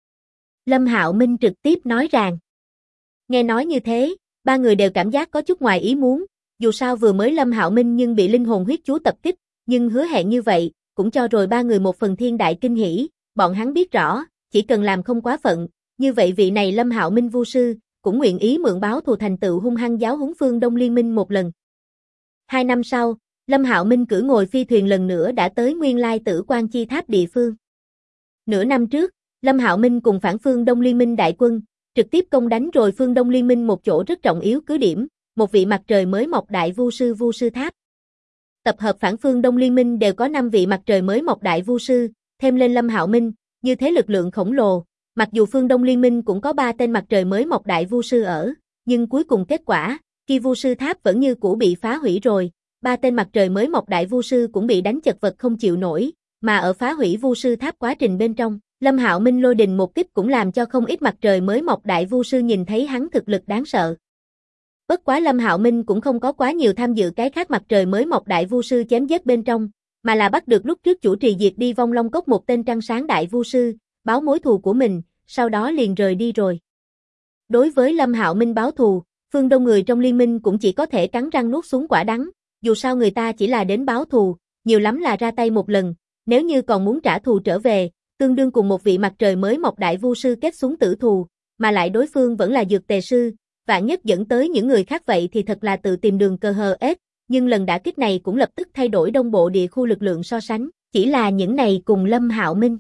Lâm Hạo Minh trực tiếp nói rằng. Nghe nói như thế, ba người đều cảm giác có chút ngoài ý muốn, dù sao vừa mới Lâm Hạo Minh nhưng bị linh hồn huyết chú tập kích, nhưng hứa hẹn như vậy, cũng cho rồi ba người một phần thiên đại kinh hỉ, bọn hắn biết rõ, chỉ cần làm không quá phận, như vậy vị này Lâm Hạo Minh vu sư, cũng nguyện ý mượn báo thù thành tựu hung hăng giáo huấn phương Đông Liên minh một lần. 2 năm sau, Lâm Hạo Minh cử ngồi phi thuyền lần nữa đã tới nguyên lai Tử Quan Chi Tháp địa phương. Nửa năm trước, Lâm Hạo Minh cùng phản phương Đông Liên minh đại quân, trực tiếp công đánh rồi phương Đông Liên minh một chỗ rất trọng yếu cứ điểm, một vị mặt trời mới mọc đại vu sư tháp. Tập hợp phản phương Đông Liên minh đều có 5 vị mặt trời mới mọc đại vu sư, thêm lên Lâm Hạo Minh, như thế lực lượng khổng lồ, mặc dù phương Đông Liên minh cũng có 3 tên mặt trời mới mọc đại vu sư ở, nhưng cuối cùng kết quả, khi vu sư tháp vẫn như cũ bị phá hủy rồi, 3 tên mặt trời mới mọc đại vu sư cũng bị đánh chật vật không chịu nổi, mà ở phá hủy vu sư tháp quá trình bên trong, Lâm Hạo Minh lôi đình một kích cũng làm cho không ít mặt trời mới mọc đại vu sư nhìn thấy hắn thực lực đáng sợ. Bất quá Lâm Hạo Minh cũng không có quá nhiều tham dự cái khác mặt trời mới mọc đại vu sư chém giết bên trong, mà là bắt được lúc trước chủ trì diệt đi Vong Long Cốc một tên trăng sáng đại vu sư, báo mối thù của mình, sau đó liền rời đi rồi. Đối với Lâm Hạo Minh báo thù, phương Đông người trong liên minh cũng chỉ có thể cắn răng nuốt xuống quả đắng, dù sao người ta chỉ là đến báo thù, nhiều lắm là ra tay một lần, nếu như còn muốn trả thù trở về, tương đương cùng một vị mặt trời mới mọc đại vu sư kết xuống tử thù, mà lại đối phương vẫn là dược tề sư, vạn nhất dẫn tới những người khác vậy thì thật là tự tìm đường cờ hờ ết, nhưng lần đả kích này cũng lập tức thay đổi đông bộ địa khu lực lượng so sánh, chỉ là những này cùng Lâm Hạo Minh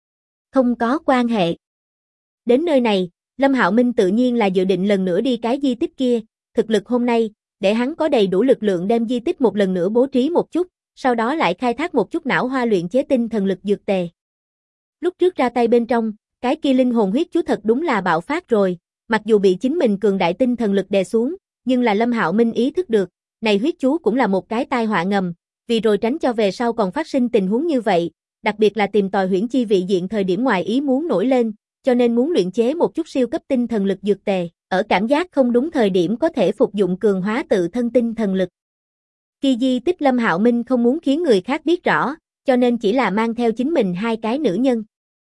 không có quan hệ. Đến nơi này, Lâm Hạo Minh tự nhiên là dự định lần nữa đi cái di tích kia, thực lực hôm nay, để hắn có đầy đủ lực lượng đem di tích một lần nữa bố trí một chút, sau đó lại khai thác một chút não hoa luyện chế tinh thần lực dược tề. Lúc trước ra tay bên trong, cái kia linh hồn huyết chú thật đúng là bạo phát rồi, mặc dù bị chính mình cường đại tinh thần lực đè xuống, nhưng là Lâm Hạo Minh ý thức được, này huyết chú cũng là một cái tai họa ngầm, vì rồi tránh cho về sau còn phát sinh tình huống như vậy, đặc biệt là tìm tòi huyễn chi vị diện thời điểm ngoài ý muốn nổi lên, cho nên muốn luyện chế một chút siêu cấp tinh thần lực dược tề, ở cảm giác không đúng thời điểm có thể phục dụng cường hóa tự thân tinh thần lực. Kỳ di tích Lâm Hạo Minh không muốn khiến người khác biết rõ, cho nên chỉ là mang theo chính mình hai cái nữ nhân.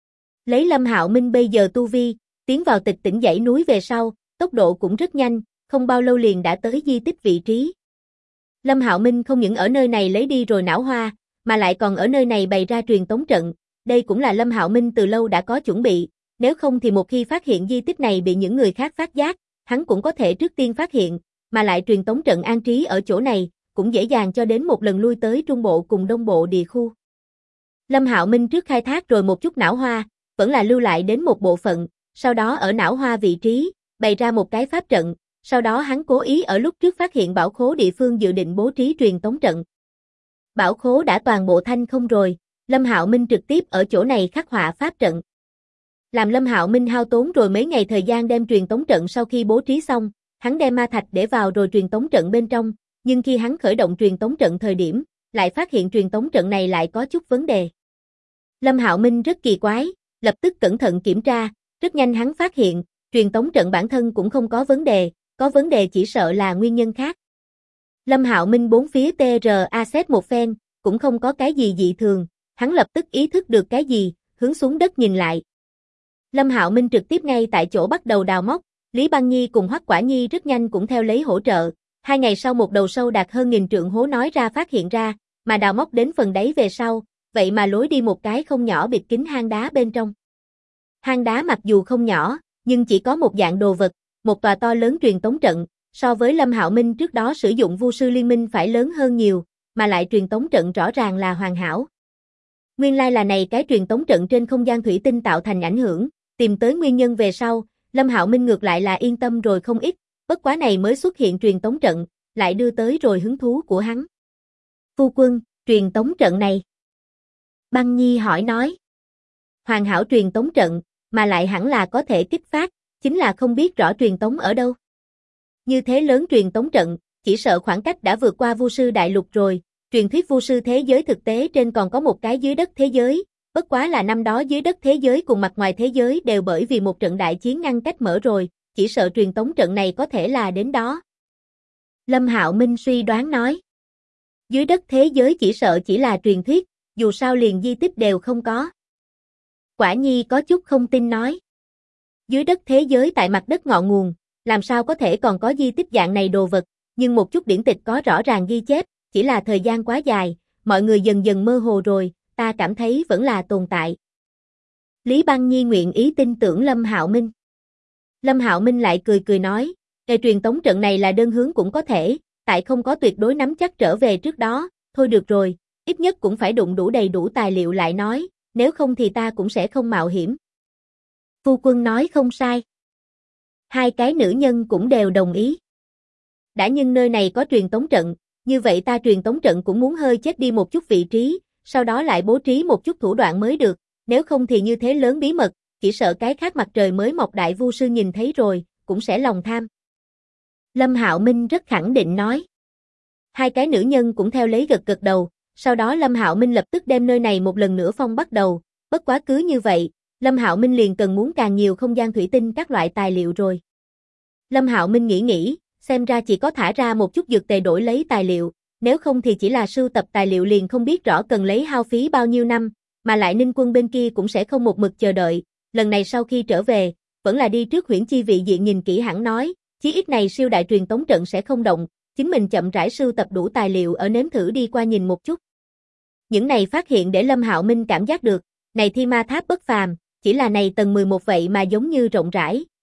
Lấy Lâm Hạo Minh bây giờ tu vi, tiến vào tịch tỉnh dãy núi về sau, tốc độ cũng rất nhanh, không bao lâu liền đã tới di tích vị trí. Lâm Hạo Minh không những ở nơi này lấy đi rồi não hoa, mà lại còn ở nơi này bày ra truyền tống trận, đây cũng là Lâm Hạo Minh từ lâu đã có chuẩn bị, nếu không thì một khi phát hiện di tích này bị những người khác phát giác, hắn cũng có thể trước tiên phát hiện, mà lại truyền tống trận an trí ở chỗ này, cũng dễ dàng cho đến một lần lui tới trung bộ cùng đông bộ địa khu. Lâm Hạo Minh trước khai thác rồi một chút não hoa, vẫn là lưu lại đến một bộ phận, sau đó ở não hoa vị trí, bày ra một cái pháp trận, sau đó hắn cố ý ở lúc trước phát hiện bảo khố địa phương dự định bố trí truyền tống trận. Bảo khố đã toàn bộ thanh không rồi, Lâm Hạo Minh trực tiếp ở chỗ này khắc họa pháp trận. Làm Lâm Hạo Minh hao tốn rồi mấy ngày thời gian đem truyền tống trận sau khi bố trí xong, hắn đem ma thạch để vào rồi truyền tống trận bên trong, nhưng khi hắn khởi động truyền tống trận thời điểm, lại phát hiện truyền tống trận này lại có chút vấn đề. Lâm Hạo Minh rất kỳ quái, lập tức cẩn thận kiểm tra, rất nhanh hắn phát hiện, truyền tống trận bản thân cũng không có vấn đề chỉ sợ là nguyên nhân khác. Lâm Hạo Minh bốn phía TRA xét một phen, cũng không có cái gì dị thường, hắn lập tức ý thức được cái gì, hướng xuống đất nhìn lại. Lâm Hạo Minh trực tiếp ngay tại chỗ bắt đầu đào móc, Lý Băng Nhi cùng Hoắc Quả Nhi rất nhanh cũng theo lấy hỗ trợ. 2 ngày sau một đầu sâu đạt hơn 1000 trượng hố nói ra phát hiện ra, mà đào móc đến phần đáy về sau, vậy mà lối đi một cái không nhỏ bịt kín hang đá bên trong. Hang đá mặc dù không nhỏ, nhưng chỉ có một dạng đồ vật, một tòa to lớn truyền tống trận, so với Lâm Hạo Minh trước đó sử dụng Vu sư liên minh phải lớn hơn nhiều, mà lại truyền tống trận rõ ràng là hoàn hảo. Nguyên lai là này cái truyền tống trận trên không gian thủy tinh tạo thành ảnh hưởng, tìm tới nguyên nhân về sau, Lâm Hạo Minh ngược lại là yên tâm rồi không ít, bất quá này mới xuất hiện truyền tống trận, lại đưa tới rồi hứng thú của hắn. Phu quân, truyền tống trận này. Băng Nhi hỏi nói. Hoàn hảo truyền tống trận, mà lại hẳn là có thể kích phát, chính là không biết rõ truyền tống ở đâu. Như thế lớn truyền tống trận, chỉ sợ khoảng cách đã vượt qua Vu sư đại lục rồi, truyền thuyết Vu sư thế giới thực tế trên còn có một cái dưới đất thế giới, bất quá là năm đó dưới đất thế giới cùng mặt ngoài thế giới đều bởi vì một trận đại chiến ngăn cách mở rồi, chỉ sợ truyền tống trận này có thể là đến đó. Lâm Hạo Minh suy đoán nói. Dưới đất thế giới chỉ sợ chỉ là truyền thuyết, dù sao liền di tích đều không có. Quả Nhi có chút không tin nói. Dưới đất thế giới tại mặt đất ngọn nguồn, làm sao có thể còn có di tích dạng này đồ vật, nhưng một chút điển tịch có rõ ràng ghi chép, chỉ là thời gian quá dài, mọi người dần dần mơ hồ rồi, ta cảm thấy vẫn là tồn tại. Lý Băng Nhi nguyện ý tin tưởng Lâm Hạo Minh. Lâm Hạo Minh lại cười cười nói, truyền tống trận này là đơn hướng cũng có thể, tại không có tuyệt đối nắm chắc trở về trước đó, thôi được rồi, ít nhất cũng phải đụng đủ đầy đủ tài liệu lại nói, nếu không thì ta cũng sẽ không mạo hiểm. Phu quân nói không sai. Hai cái nữ nhân cũng đều đồng ý. Đã nhưng nơi này có truyền tống trận, như vậy ta truyền tống trận cũng muốn hơi chết đi một chút vị trí, sau đó lại bố trí một chút thủ đoạn mới được, nếu không thì như thế lớn bí mật, chỉ sợ cái khác mặt trời mới mọc đại vu sư nhìn thấy rồi, cũng sẽ lòng tham. Lâm Hạo Minh rất khẳng định nói. Hai cái nữ nhân cũng theo lấy gật gật đầu, sau đó Lâm Hạo Minh lập tức đem nơi này một lần nữa phong bắt đầu, bất quá cứ như vậy, Lâm Hạo Minh liền cần muốn càng nhiều không gian thủy tinh các loại tài liệu rồi. Lâm Hạo Minh nghĩ, xem ra chỉ có thả ra một chút dược tề đổi lấy tài liệu, nếu không thì chỉ là sưu tập tài liệu liền không biết rõ cần lấy hao phí bao nhiêu năm, mà lại Ninh Quân bên kia cũng sẽ không một mực chờ đợi, lần này sau khi trở về, vẫn là đi trước huyễn chi vị diện nhìn kỹ hẳn nói, chí ít này siêu đại truyền tống trận sẽ không động, chính mình chậm rãi sưu tập đủ tài liệu ở nếm thử đi qua nhìn một chút. Những này phát hiện để Lâm Hạo Minh cảm giác được, này thi ma tháp bất phàm, chỉ là này tầng 11 vậy mà giống như rộng rãi,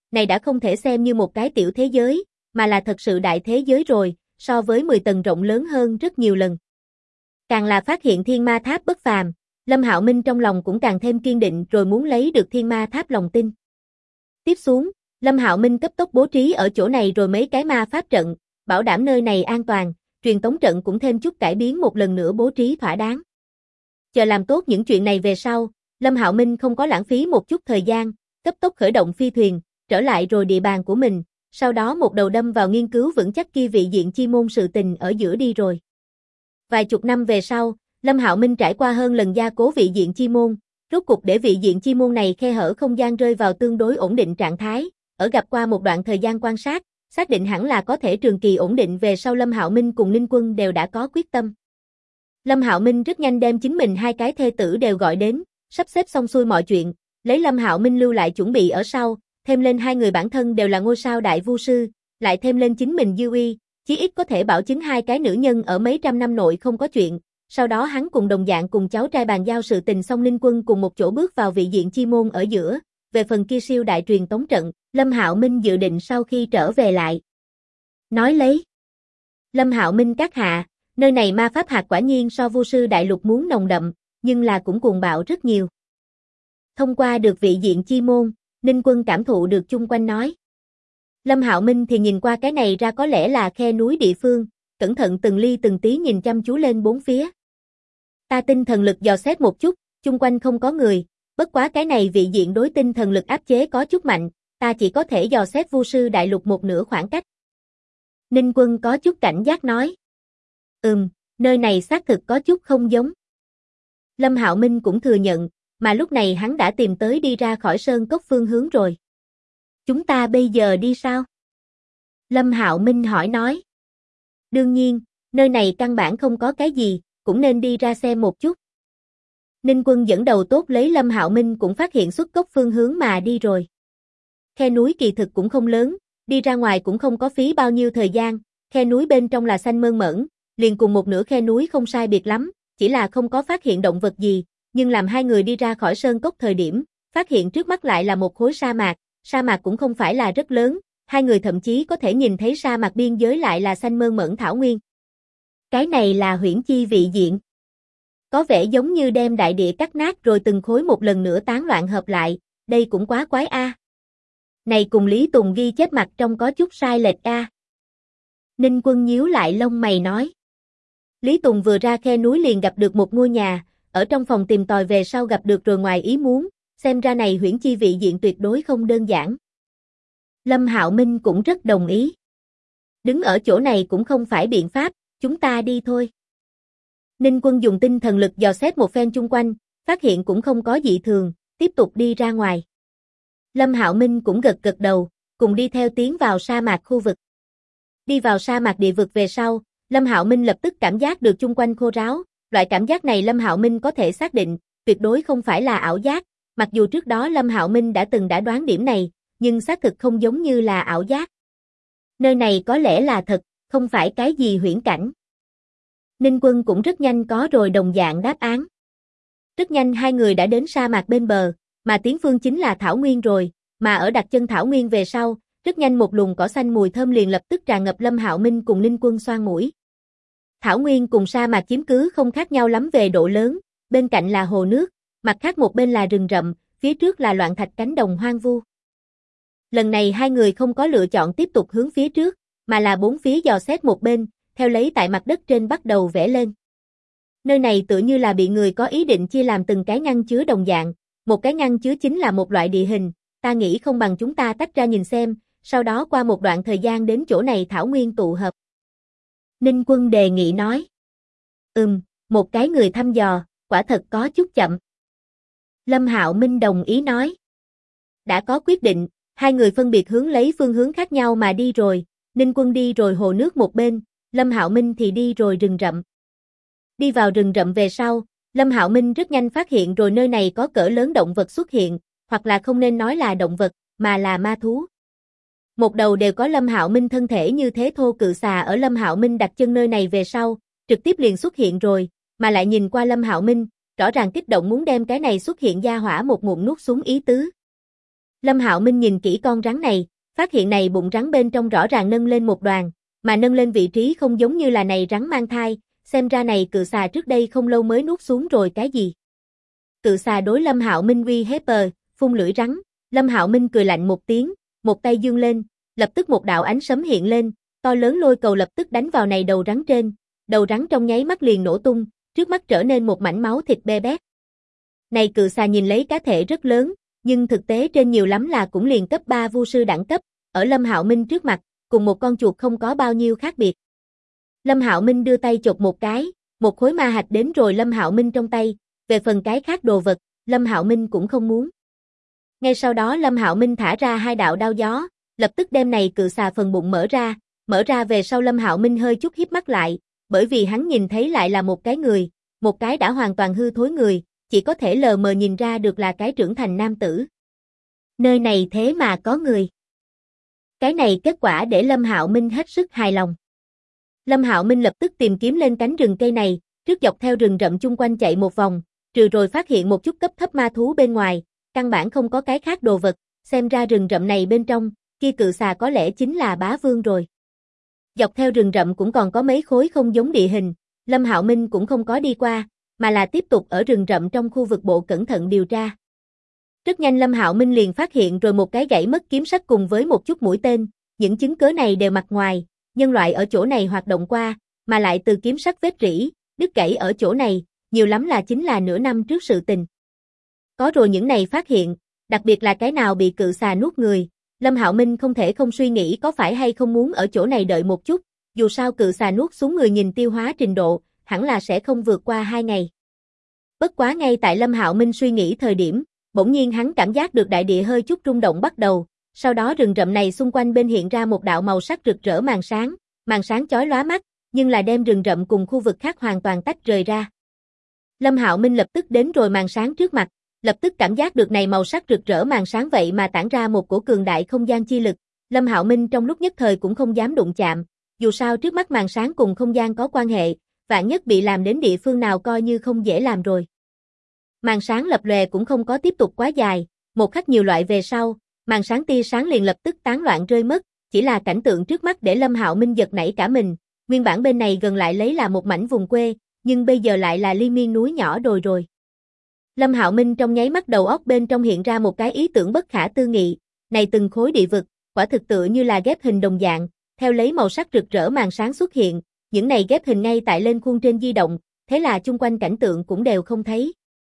này đã không thể xem như một cái tiểu thế giới, mà là thật sự đại thế giới rồi, so với 10 tầng rộng lớn hơn rất nhiều lần. Càng là phát hiện thiên ma tháp bất phàm, Lâm Hạo Minh trong lòng cũng càng thêm kiên định rồi muốn lấy được thiên ma tháp lòng tin. Tiếp xuống, Lâm Hạo Minh cấp tốc bố trí ở chỗ này rồi mấy cái ma pháp trận, bảo đảm nơi này an toàn, truyền tống trận cũng thêm chút cải biến một lần nữa bố trí thỏa đáng. Chờ làm tốt những chuyện này về sau, Lâm Hạo Minh không có lãng phí một chút thời gian, cấp tốc khởi động phi thuyền, trở lại rồi địa bàn của mình, sau đó một đầu đâm vào nghiên cứu vững chắc kia vị diện chi môn sự tình ở giữa đi rồi. Vài chục năm về sau, Lâm Hạo Minh trải qua hơn lần gia cố vị diện chi môn, rốt cục để vị diện chi môn này khe hở không gian rơi vào tương đối ổn định trạng thái, ở gặp qua một đoạn thời gian quan sát, xác định hẳn là có thể trường kỳ ổn định về sau Lâm Hạo Minh cùng Ninh Quân đều đã có quyết tâm. Lâm Hạo Minh rất nhanh đem chính mình hai cái thê tử đều gọi đến, sắp xếp xong xuôi mọi chuyện, lấy Lâm Hạo Minh lưu lại chuẩn bị ở sau, thêm lên hai người bản thân đều là ngôi sao đại vu sư, lại thêm lên chính mình dư uy, chí ít có thể bảo chứng hai cái nữ nhân ở mấy trăm năm nội không có chuyện. Sau đó hắn cùng đồng dạng cùng cháu trai bàn giao sự tình xong Ninh Quân cùng một chỗ bước vào vị diện chi môn ở giữa, về phần kia siêu đại truyền tống trận, Lâm Hạo Minh dự định sau khi trở về lại. Nói lấy. Lâm Hạo Minh các hạ, nơi này ma pháp hạt quả nhiên so vu sư đại lục muốn nồng đậm, nhưng là cũng cuồng bạo rất nhiều. Thông qua được vị diện chi môn, Ninh Quân cảm thụ được chung quanh nói. Lâm Hạo Minh thì nhìn qua cái này ra có lẽ là khe núi địa phương, cẩn thận từng ly từng tí nhìn chăm chú lên bốn phía. Ta tinh thần lực dò xét một chút, chung quanh không có người, bất quá cái này vị diện đối tinh thần lực áp chế có chút mạnh, ta chỉ có thể dò xét vu sư đại lục một nửa khoảng cách. Ninh Quân có chút cảnh giác nói. Nơi này xác thực có chút không giống. Lâm Hạo Minh cũng thừa nhận, mà lúc này hắn đã tìm tới đi ra khỏi sơn cốc phương hướng rồi. Chúng ta bây giờ đi sao? Lâm Hạo Minh hỏi nói. Đương nhiên, nơi này căn bản không có cái gì, cũng nên đi ra xem một chút. Ninh Quân dẫn đầu tốt lấy Lâm Hạo Minh cũng phát hiện xuất cốc phương hướng mà đi rồi. Khe núi kỳ thực cũng không lớn, đi ra ngoài cũng không có phí bao nhiêu thời gian, khe núi bên trong là xanh mơn mởn, liền cùng một nửa khe núi không sai biệt lắm, chỉ là không có phát hiện động vật gì, nhưng làm hai người đi ra khỏi sơn cốc thời điểm, phát hiện trước mắt lại là một khối sa mạc cũng không phải là rất lớn, hai người thậm chí có thể nhìn thấy sa mạc biên giới lại là xanh mơn mởn thảo nguyên. Cái này là huyễn chi vị diện. Có vẻ giống như đem đại địa cắt nát rồi từng khối một lần nữa tán loạn hợp lại, đây cũng quá quái a. Này cùng Lý Tùng ghi chép mặt trong có chút sai lệch a. Ninh Quân nhíu lại lông mày nói. Lý Tùng vừa ra khe núi liền gặp được một ngôi nhà, ở trong phòng tìm tòi về sau gặp được rồi ngoài ý muốn, xem ra này huyễn chi vị diện tuyệt đối không đơn giản. Lâm Hạo Minh cũng rất đồng ý. Đứng ở chỗ này cũng không phải biện pháp, chúng ta đi thôi. Ninh Quân dùng tinh thần lực dò xét một phen chung quanh, phát hiện cũng không có dị thường, tiếp tục đi ra ngoài. Lâm Hạo Minh cũng gật gật đầu, cùng đi theo tiến vào sa mạc khu vực. Đi vào sa mạc địa vực về sau, Lâm Hạo Minh lập tức cảm giác được chung quanh khô ráo, loại cảm giác này Lâm Hạo Minh có thể xác định, tuyệt đối không phải là ảo giác, mặc dù trước đó Lâm Hạo Minh đã từng đoán điểm này, nhưng xác thực không giống như là ảo giác. Nơi này có lẽ là thật, không phải cái gì huyễn cảnh. Ninh Quân cũng rất nhanh có rồi đồng dạng đáp án. Rất nhanh hai người đã đến sa mạc bên bờ, mà tiến phương chính là thảo nguyên rồi, mà ở đặt chân thảo nguyên về sau, rất nhanh một luồng cỏ xanh mùi thơm liền lập tức tràn ngập Lâm Hạo Minh cùng Ninh Quân xoang mũi. Thảo nguyên cùng sa mạc chiếm cứ không khác nhau lắm về độ lớn, bên cạnh là hồ nước, mặt khác một bên là rừng rậm, phía trước là loạn thạch cánh đồng hoang vu. Lần này hai người không có lựa chọn tiếp tục hướng phía trước, mà là bốn phía dò xét một bên, theo lấy tại mặt đất trên bắt đầu vẽ lên. Nơi này tựa như là bị người có ý định chia làm từng cái ngăn chứa đồng dạng, một cái ngăn chứa chính là một loại địa hình, ta nghĩ không bằng chúng ta tách ra nhìn xem, sau đó qua một đoạn thời gian đến chỗ này thảo nguyên tụ hợp. Ninh Quân đề nghị nói. Một cái người thăm dò, quả thật có chút chậm. Lâm Hạo Minh đồng ý nói. Đã có quyết định, hai người phân biệt hướng lấy phương hướng khác nhau mà đi rồi, Ninh Quân đi rồi hồ nước một bên, Lâm Hạo Minh thì đi rồi rừng rậm. Đi vào rừng rậm về sau, Lâm Hạo Minh rất nhanh phát hiện rồi nơi này có cỡ lớn động vật xuất hiện, hoặc là không nên nói là động vật, mà là ma thú. Một đầu đều có Lâm Hạo Minh thân thể như thế thô cự xà ở Lâm Hạo Minh đặt chân nơi này về sau, trực tiếp liền xuất hiện rồi, mà lại nhìn qua Lâm Hạo Minh, rõ ràng kích động muốn đem cái này xuất hiện gia hỏa một ngụm nuốt xuống ý tứ. Lâm Hạo Minh nhìn kỹ con rắn này, phát hiện này bụng rắn bên trong rõ ràng nâng lên một đoàn, mà nâng lên vị trí không giống như là này rắn mang thai, xem ra này cự xà trước đây không lâu mới nuốt xuống rồi cái gì. Cự xà đối Lâm Hạo Minh uy hiếp phun lưỡi rắn, Lâm Hạo Minh cười lạnh một tiếng, một tay giương lên, lập tức một đạo ánh sấm hiện lên, to lớn lôi cầu lập tức đánh vào này đầu rắn trên, đầu rắn trong nháy mắt liền nổ tung, trước mắt trở nên một mảnh máu thịt be bét. Này cự xà nhìn lấy cá thể rất lớn, nhưng thực tế trên nhiều lắm là cũng liền cấp 3 vu sư đẳng cấp, ở Lâm Hạo Minh trước mặt, cùng một con chuột không có bao nhiêu khác biệt. Lâm Hạo Minh đưa tay chộp một cái, một khối ma hạch đến rồi Lâm Hạo Minh trong tay, về phần cái khác đồ vật, Lâm Hạo Minh cũng không muốn. Ngay sau đó Lâm Hạo Minh thả ra hai đạo đao gió, lập tức đem này cự xà phần bụng mở ra về sau Lâm Hạo Minh hơi chút híp mắt lại, bởi vì hắn nhìn thấy lại là một cái người, một cái đã hoàn toàn hư thối người, chỉ có thể lờ mờ nhìn ra được là cái trưởng thành nam tử. Nơi này thế mà có người. Cái này kết quả để Lâm Hạo Minh hết sức hài lòng. Lâm Hạo Minh lập tức tìm kiếm lên cánh rừng cây này, trước dọc theo rừng rậm chung quanh chạy một vòng, trừ rồi phát hiện một chút cấp thấp ma thú bên ngoài, căn bản không có cái khác đồ vật, xem ra rừng rậm này bên trong, kia cự xà có lẽ chính là bá vương rồi. Dọc theo rừng rậm cũng còn có mấy khối không giống địa hình, Lâm Hạo Minh cũng không có đi qua, mà là tiếp tục ở rừng rậm trong khu vực bộ cẩn thận điều tra. Rất nhanh Lâm Hạo Minh liền phát hiện rồi một cái gãy mất kiếm sắt cùng với một chút mũi tên, những chứng cớ này đều mặt ngoài, nhân loại ở chỗ này hoạt động qua, mà lại từ kiếm sắt vết rỉ, đứt gãy ở chỗ này, nhiều lắm là chính là nửa năm trước sự tình. Có rồi những này phát hiện, đặc biệt là cái nào bị cự xà nuốt người, Lâm Hạo Minh không thể không suy nghĩ có phải hay không muốn ở chỗ này đợi một chút, dù sao cự xà nuốt xuống người nhìn tiêu hóa trình độ, hẳn là sẽ không vượt qua 2 ngày. Bất quá ngay tại Lâm Hạo Minh suy nghĩ thời điểm, bỗng nhiên hắn cảm giác được đại địa hơi chút rung động bắt đầu, sau đó rừng rậm này xung quanh bên hiện ra một đạo màu sắc rực rỡ màn sáng chói lóa mắt, nhưng là đem rừng rậm cùng khu vực khác hoàn toàn tách rời ra. Lâm Hạo Minh lập tức đến rồi màn sáng trước mặt, lập tức cảm giác được này màu sắc rực rỡ màn sáng vậy mà tản ra một cổ cường đại không gian chi lực, Lâm Hạo Minh trong lúc nhất thời cũng không dám đụng chạm, dù sao trước mắt màn sáng cùng không gian có quan hệ, vạn nhất bị làm đến địa phương nào coi như không dễ làm rồi. Màn sáng lập lòe cũng không có tiếp tục quá dài, một khắc nhiều loại về sau, màn sáng tia sáng liền lập tức tán loạn rơi mất, chỉ là cảnh tượng trước mắt để Lâm Hạo Minh giật nảy cả mình, nguyên bản bên này gần lại lấy là một mảnh vùng quê, nhưng bây giờ lại là liên miên núi nhỏ đồi rồi. Lâm Hạo Minh trong nháy mắt đầu óc bên trong hiện ra một cái ý tưởng bất khả tư nghị, này từng khối địa vực, quả thực tựa như là ghép hình đồng dạng, theo lấy màu sắc rực rỡ màn sáng xuất hiện, những này ghép hình ngay tại lên khuôn trên di động, thế là chung quanh cảnh tượng cũng đều không thấy.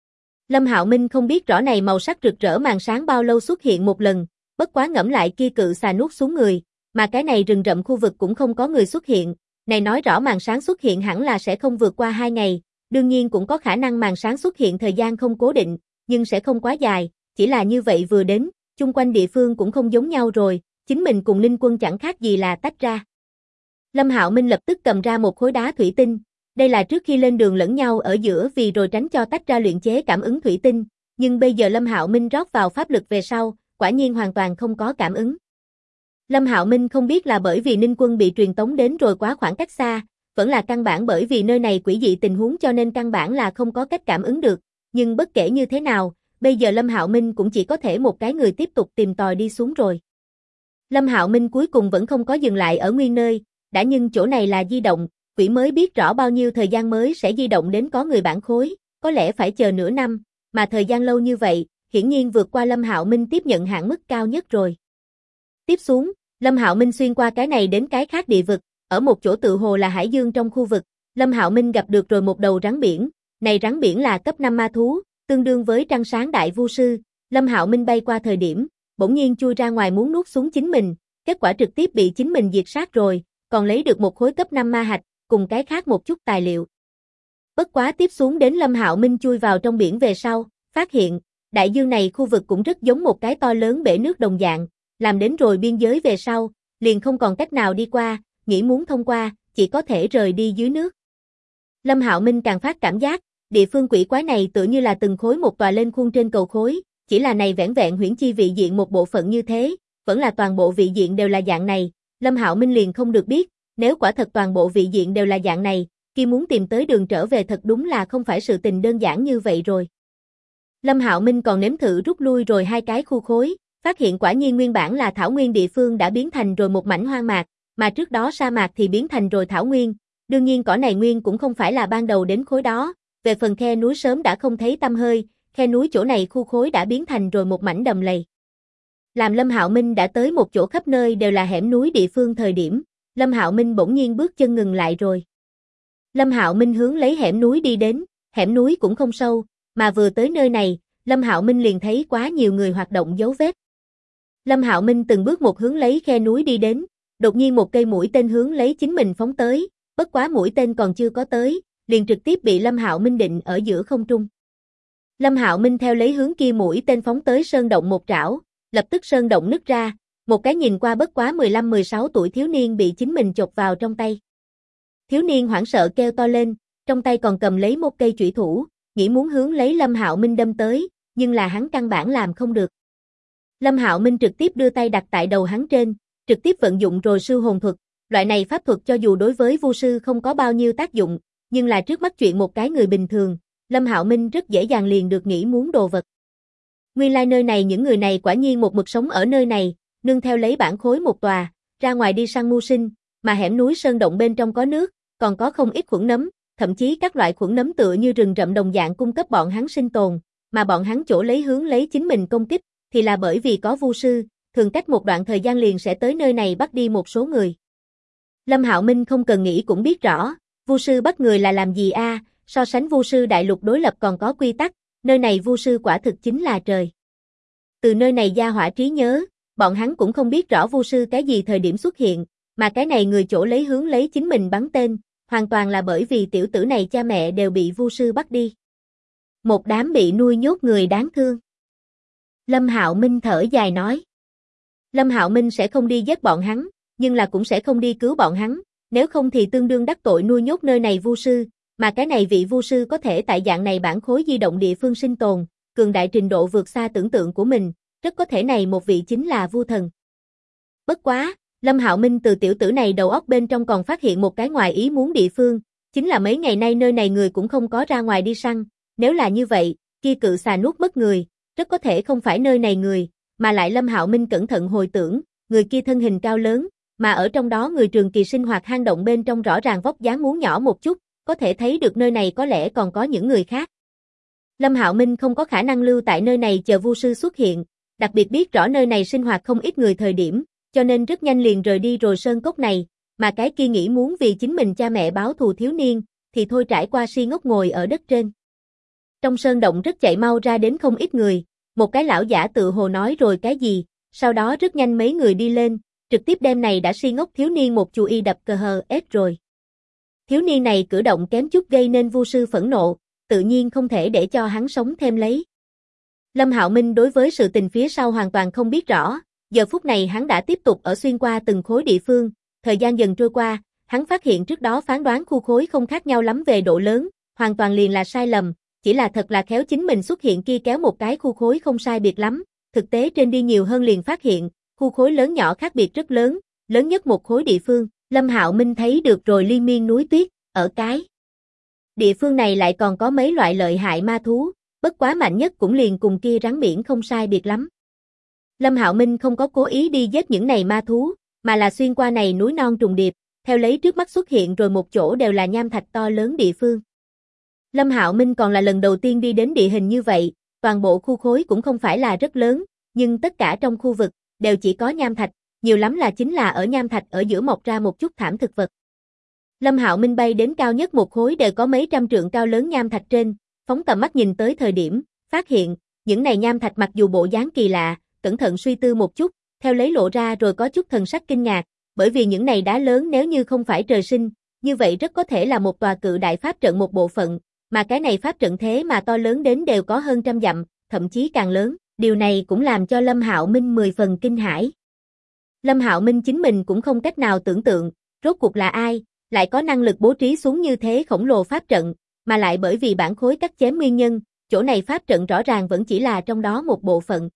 Lâm Hạo Minh không biết rõ này màu sắc rực rỡ màn sáng bao lâu xuất hiện một lần, bất quá ngẫm lại kia cự xà nuốt xuống người, mà cái này rừng rậm khu vực cũng không có người xuất hiện, này nói rõ màn sáng xuất hiện hẳn là sẽ không vượt qua 2 ngày, đương nhiên cũng có khả năng màn sáng xuất hiện thời gian không cố định, nhưng sẽ không quá dài, chỉ là như vậy vừa đến, chung quanh địa phương cũng không giống nhau rồi, chính mình cùng Ninh Quân chẳng khác gì là tách ra. Lâm Hạo Minh lập tức cầm ra một khối đá thủy tinh, đây là trước khi lên đường lẫn nhau ở giữa vì rồi tránh cho tách ra luyện chế cảm ứng thủy tinh, nhưng bây giờ Lâm Hạo Minh rót vào pháp lực về sau, quả nhiên hoàn toàn không có cảm ứng. Lâm Hạo Minh không biết là bởi vì Ninh Quân bị truyền tống đến rồi quá khoảng cách xa, vẫn là căn bản bởi vì nơi này quỷ dị tình huống cho nên căn bản là không có cách cảm ứng được, nhưng bất kể như thế nào, bây giờ Lâm Hạo Minh cũng chỉ có thể một cái người tiếp tục tìm tòi đi xuống rồi. Lâm Hạo Minh cuối cùng vẫn không có dừng lại ở nguyên nơi, đã nhưng chỗ này là di động, quỷ mới biết rõ bao nhiêu thời gian mới sẽ di động đến có người bản khối, có lẽ phải chờ nửa năm, mà thời gian lâu như vậy, hiển nhiên vượt qua Lâm Hạo Minh tiếp nhận hạn mức cao nhất rồi. Tiếp xuống, Lâm Hạo Minh xuyên qua cái này đến cái khác địa vực, ở một chỗ tự hồ là hải dương trong khu vực, Lâm Hạo Minh gặp được rồi một đầu rắn biển, này rắn biển là cấp 5 ma thú, tương đương với trăng sáng đại vu sư, Lâm Hạo Minh bay qua thời điểm, bỗng nhiên chui ra ngoài muốn nuốt xuống chính mình, kết quả trực tiếp bị chính mình diệt sát rồi, còn lấy được một khối cấp 5 ma hạch, cùng cái khác một chút tài liệu. Bất quá tiếp xuống đến Lâm Hạo Minh chui vào trong biển về sau, phát hiện, đại dương này khu vực cũng rất giống một cái to lớn bể nước đồng dạng, làm đến rồi biên giới về sau, liền không còn cách nào đi qua, nghĩ muốn thông qua, chỉ có thể rời đi dưới nước. Lâm Hạo Minh càng phát cảm giác, địa phương quỷ quái này tựa như là từng khối một tòa lên khuôn trên cầu khối, chỉ là này vẻn vẹn huyễn chi vị diện một bộ phận như thế, vẫn là toàn bộ vị diện đều là dạng này, Lâm Hạo Minh liền không được biết, nếu quả thật toàn bộ vị diện đều là dạng này, khi muốn tìm tới đường trở về thật đúng là không phải sự tình đơn giản như vậy rồi. Lâm Hạo Minh còn nếm thử rút lui rồi 2 cái khu khối, phát hiện quả nhiên nguyên bản là thảo nguyên địa phương đã biến thành rồi một mảnh hoang mạc, mà trước đó sa mạc thì biến thành rồi thảo nguyên. Đương nhiên cỏ này nguyên cũng không phải là ban đầu đến khối đó, về phần khe núi sớm đã không thấy tăm hơi, khe núi chỗ này khu khối đã biến thành rồi một mảnh đầm lầy. Làm Lâm Hạo Minh đã tới một chỗ khắp nơi đều là hẻm núi địa phương thời điểm, Lâm Hạo Minh bỗng nhiên bước chân ngừng lại rồi. Lâm Hạo Minh hướng lấy hẻm núi đi đến, hẻm núi cũng không sâu, mà vừa tới nơi này, Lâm Hạo Minh liền thấy quá nhiều người hoạt động dấu vết. Lâm Hạo Minh từng bước một hướng lấy khe núi đi đến, đột nhiên một cây mũi tên hướng lấy chính mình phóng tới, bất quá mũi tên còn chưa có tới, liền trực tiếp bị Lâm Hạo Minh định ở giữa không trung. Lâm Hạo Minh theo lấy hướng kia mũi tên phóng tới sơn động một trảo, lập tức sơn động nứt ra, một cái nhìn qua bất quá 15-16 tuổi thiếu niên bị chính mình chộp vào trong tay. Thiếu niên hoảng sợ kêu to lên, trong tay còn cầm lấy một cây chủy thủ, nghĩ muốn hướng lấy Lâm Hạo Minh đâm tới, nhưng là hắn căn bản làm không được. Lâm Hạo Minh trực tiếp đưa tay đặt tại đầu hắn trên, trực tiếp vận dụng rồi sư hồn thuật, loại này pháp thuật cho dù đối với vu sư không có bao nhiêu tác dụng, nhưng là trước mắt chuyện một cái người bình thường, Lâm Hạo Minh rất dễ dàng liền được nghĩ muốn đồ vật. Nguyên lai nơi này những người này quả nhiên một mực sống ở nơi này, nương theo lấy bản khối một tòa, ra ngoài đi săn mưu sinh, mà hẻm núi sơn động bên trong có nước, còn có không ít khuẩn nấm, thậm chí các loại khuẩn nấm tựa như rừng rậm đồng dạng cung cấp bọn hắn sinh tồn, mà bọn hắn chỗ lấy hướng lấy chính mình công kích, thì là bởi vì có vu sư, thường cách một đoạn thời gian liền sẽ tới nơi này bắt đi một số người. Lâm Hạo Minh không cần nghĩ cũng biết rõ, vu sư bắt người là làm gì a? So sánh vu sư đại lục đối lập còn có quy tắc, nơi này vu sư quả thực chính là trời. Từ nơi này gia hỏa trí nhớ, bọn hắn cũng không biết rõ vu sư cái gì thời điểm xuất hiện, mà cái này người chỗ lấy hướng lấy chính mình bắn tên, hoàn toàn là bởi vì tiểu tử này cha mẹ đều bị vu sư bắt đi. Một đám bị nuôi nhốt người đáng thương. Lâm Hạo Minh thở dài nói. Lâm Hạo Minh sẽ không đi giết bọn hắn, nhưng là cũng sẽ không đi cứu bọn hắn, nếu không thì tương đương đắc tội nuôi nhốt nơi này vu sư, mà cái này vị vu sư có thể tại dạng này bản khối di động địa phương sinh tồn, cường đại trình độ vượt xa tưởng tượng của mình, rất có thể này một vị chính là vu thần. Bất quá, Lâm Hạo Minh từ tiểu tử này đầu óc bên trong còn phát hiện một cái ngoài ý muốn địa phương, chính là mấy ngày nay nơi này người cũng không có ra ngoài đi săn, nếu là như vậy, kia cự xà nuốt mất người, rất có thể không phải nơi này người, mà lại Lâm Hạo Minh cẩn thận hồi tưởng, người kia thân hình cao lớn, mà ở trong đó người trường kỳ sinh hoạt hang động bên trong rõ ràng vóc dáng muốn nhỏ một chút, có thể thấy được nơi này có lẽ còn có những người khác. Lâm Hạo Minh không có khả năng lưu tại nơi này chờ vu sư xuất hiện, đặc biệt biết rõ nơi này sinh hoạt không ít người thời điểm, cho nên rất nhanh liền rời đi rồi sơn cốc này, mà cái kia nghĩ muốn vì chính mình cha mẹ báo thù thiếu niên, thì thôi trải qua si ngốc ngồi ở đất trên. Trong sơn động rất chạy mau ra đến không ít người, một cái lão giả tự hồ nói rồi cái gì, sau đó rất nhanh mấy người đi lên, trực tiếp đem này đã si ngốc thiếu niên một chù y đập cờ hờ ết rồi. Thiếu niên này cử động kém chút gây nên vu sư phẫn nộ, tự nhiên không thể để cho hắn sống thêm lấy. Lâm Hạo Minh đối với sự tình phía sau hoàn toàn không biết rõ, giờ phút này hắn đã tiếp tục ở xuyên qua từng khối địa phương, thời gian dần trôi qua, hắn phát hiện trước đó phán đoán khu khối không khác nhau lắm về độ lớn, hoàn toàn liền là sai lầm, chỉ là thật là khéo chính mình xuất hiện kia kéo một cái khu khối không sai biệt lắm, thực tế trên đi nhiều hơn liền phát hiện, khu khối lớn nhỏ khác biệt rất lớn, lớn nhất một khối địa phương, Lâm Hạo Minh thấy được rồi liên miên núi tuyết, ở cái địa phương này lại còn có mấy loại lợi hại ma thú, bất quá mạnh nhất cũng liền cùng kia rắn biển không sai biệt lắm. Lâm Hạo Minh không có cố ý đi giết những này ma thú, mà là xuyên qua này núi non trùng điệp, theo lấy trước mắt xuất hiện rồi một chỗ đều là nham thạch to lớn địa phương. Lâm Hạo Minh còn là lần đầu tiên đi đến địa hình như vậy, toàn bộ khu khối cũng không phải là rất lớn, nhưng tất cả trong khu vực đều chỉ có nham thạch, nhiều lắm là chính là ở nham thạch ở giữa mọc ra một chút thảm thực vật. Lâm Hạo Minh bay đến cao nhất một khối đều có mấy trăm trượng cao lớn nham thạch trên, phóng tầm mắt nhìn tới thời điểm, phát hiện, những này nham thạch mặc dù bộ dáng kỳ lạ, cẩn thận suy tư một chút, theo lấy lộ ra rồi có chút thần sắc kinh ngạc, bởi vì những này đá lớn nếu như không phải trời sinh, như vậy rất có thể là một tòa cự đại pháp trận một bộ phận, mà cái này pháp trận thế mà to lớn đến đều có hơn trăm dặm, thậm chí càng lớn, điều này cũng làm cho Lâm Hạo Minh 10 phần kinh hãi. Lâm Hạo Minh chính mình cũng không cách nào tưởng tượng, rốt cuộc là ai, lại có năng lực bố trí xuống như thế khổng lồ pháp trận, mà lại bởi vì bản khối cắt chém nguyên nhân, chỗ này pháp trận rõ ràng vẫn chỉ là trong đó một bộ phận.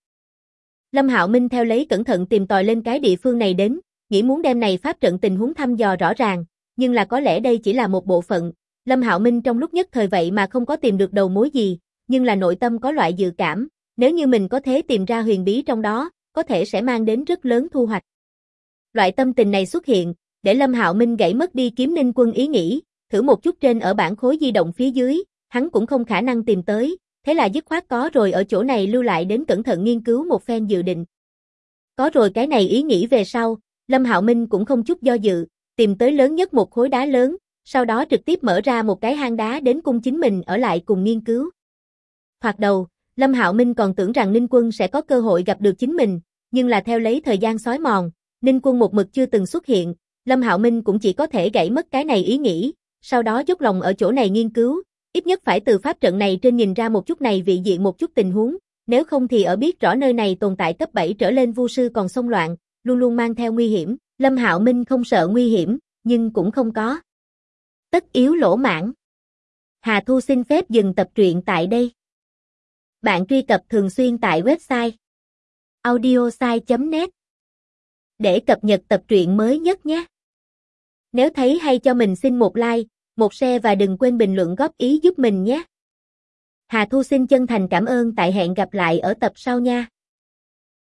Lâm Hạo Minh theo lấy cẩn thận tìm tòi lên cái địa phương này đến, nghĩ muốn đem này pháp trận tình huống thăm dò rõ ràng, nhưng là có lẽ đây chỉ là một bộ phận. Lâm Hạo Minh trong lúc nhất thời vậy mà không có tìm được đầu mối gì, nhưng là nội tâm có loại dự cảm, nếu như mình có thể tìm ra huyền bí trong đó, có thể sẽ mang đến rất lớn thu hoạch. Loại tâm tình này xuất hiện, để Lâm Hạo Minh gãy mất đi Kiếm Ninh Quân ý nghĩ, thử một chút trên ở bản khối di động phía dưới, hắn cũng không khả năng tìm tới, thế là dứt khoát có rồi ở chỗ này lưu lại đến cẩn thận nghiên cứu một phen dự định. Có rồi cái này ý nghĩ về sau, Lâm Hạo Minh cũng không chút do dự, tìm tới lớn nhất một khối đá lớn, sau đó trực tiếp mở ra một cái hang đá đến cung chính mình ở lại cùng nghiên cứu. Thoạt đầu, Lâm Hạo Minh còn tưởng rằng Ninh Quân sẽ có cơ hội gặp được chính mình, nhưng là theo lấy thời gian xói mòn, Ninh Quân một mực chưa từng xuất hiện, Lâm Hạo Minh cũng chỉ có thể gãy mất cái này ý nghĩ, sau đó dốc lòng ở chỗ này nghiên cứu, ít nhất phải từ pháp trận này trên nhìn ra một chút này vị diện một chút tình huống, nếu không thì ở biết rõ nơi này tồn tại cấp 7 trở lên vu sư còn xông loạn, luôn luôn mang theo nguy hiểm, Lâm Hạo Minh không sợ nguy hiểm, nhưng cũng không có tất yếu lỗ mãng. Hà Thu xin phép dừng tập truyện tại đây. Bạn truy cập thường xuyên tại website audiosai.net để cập nhật tập truyện mới nhất nhé. Nếu thấy hay cho mình xin một like, một share và đừng quên bình luận góp ý giúp mình nhé. Hà Thu xin chân thành cảm ơn, tại hẹn gặp lại ở tập sau nha.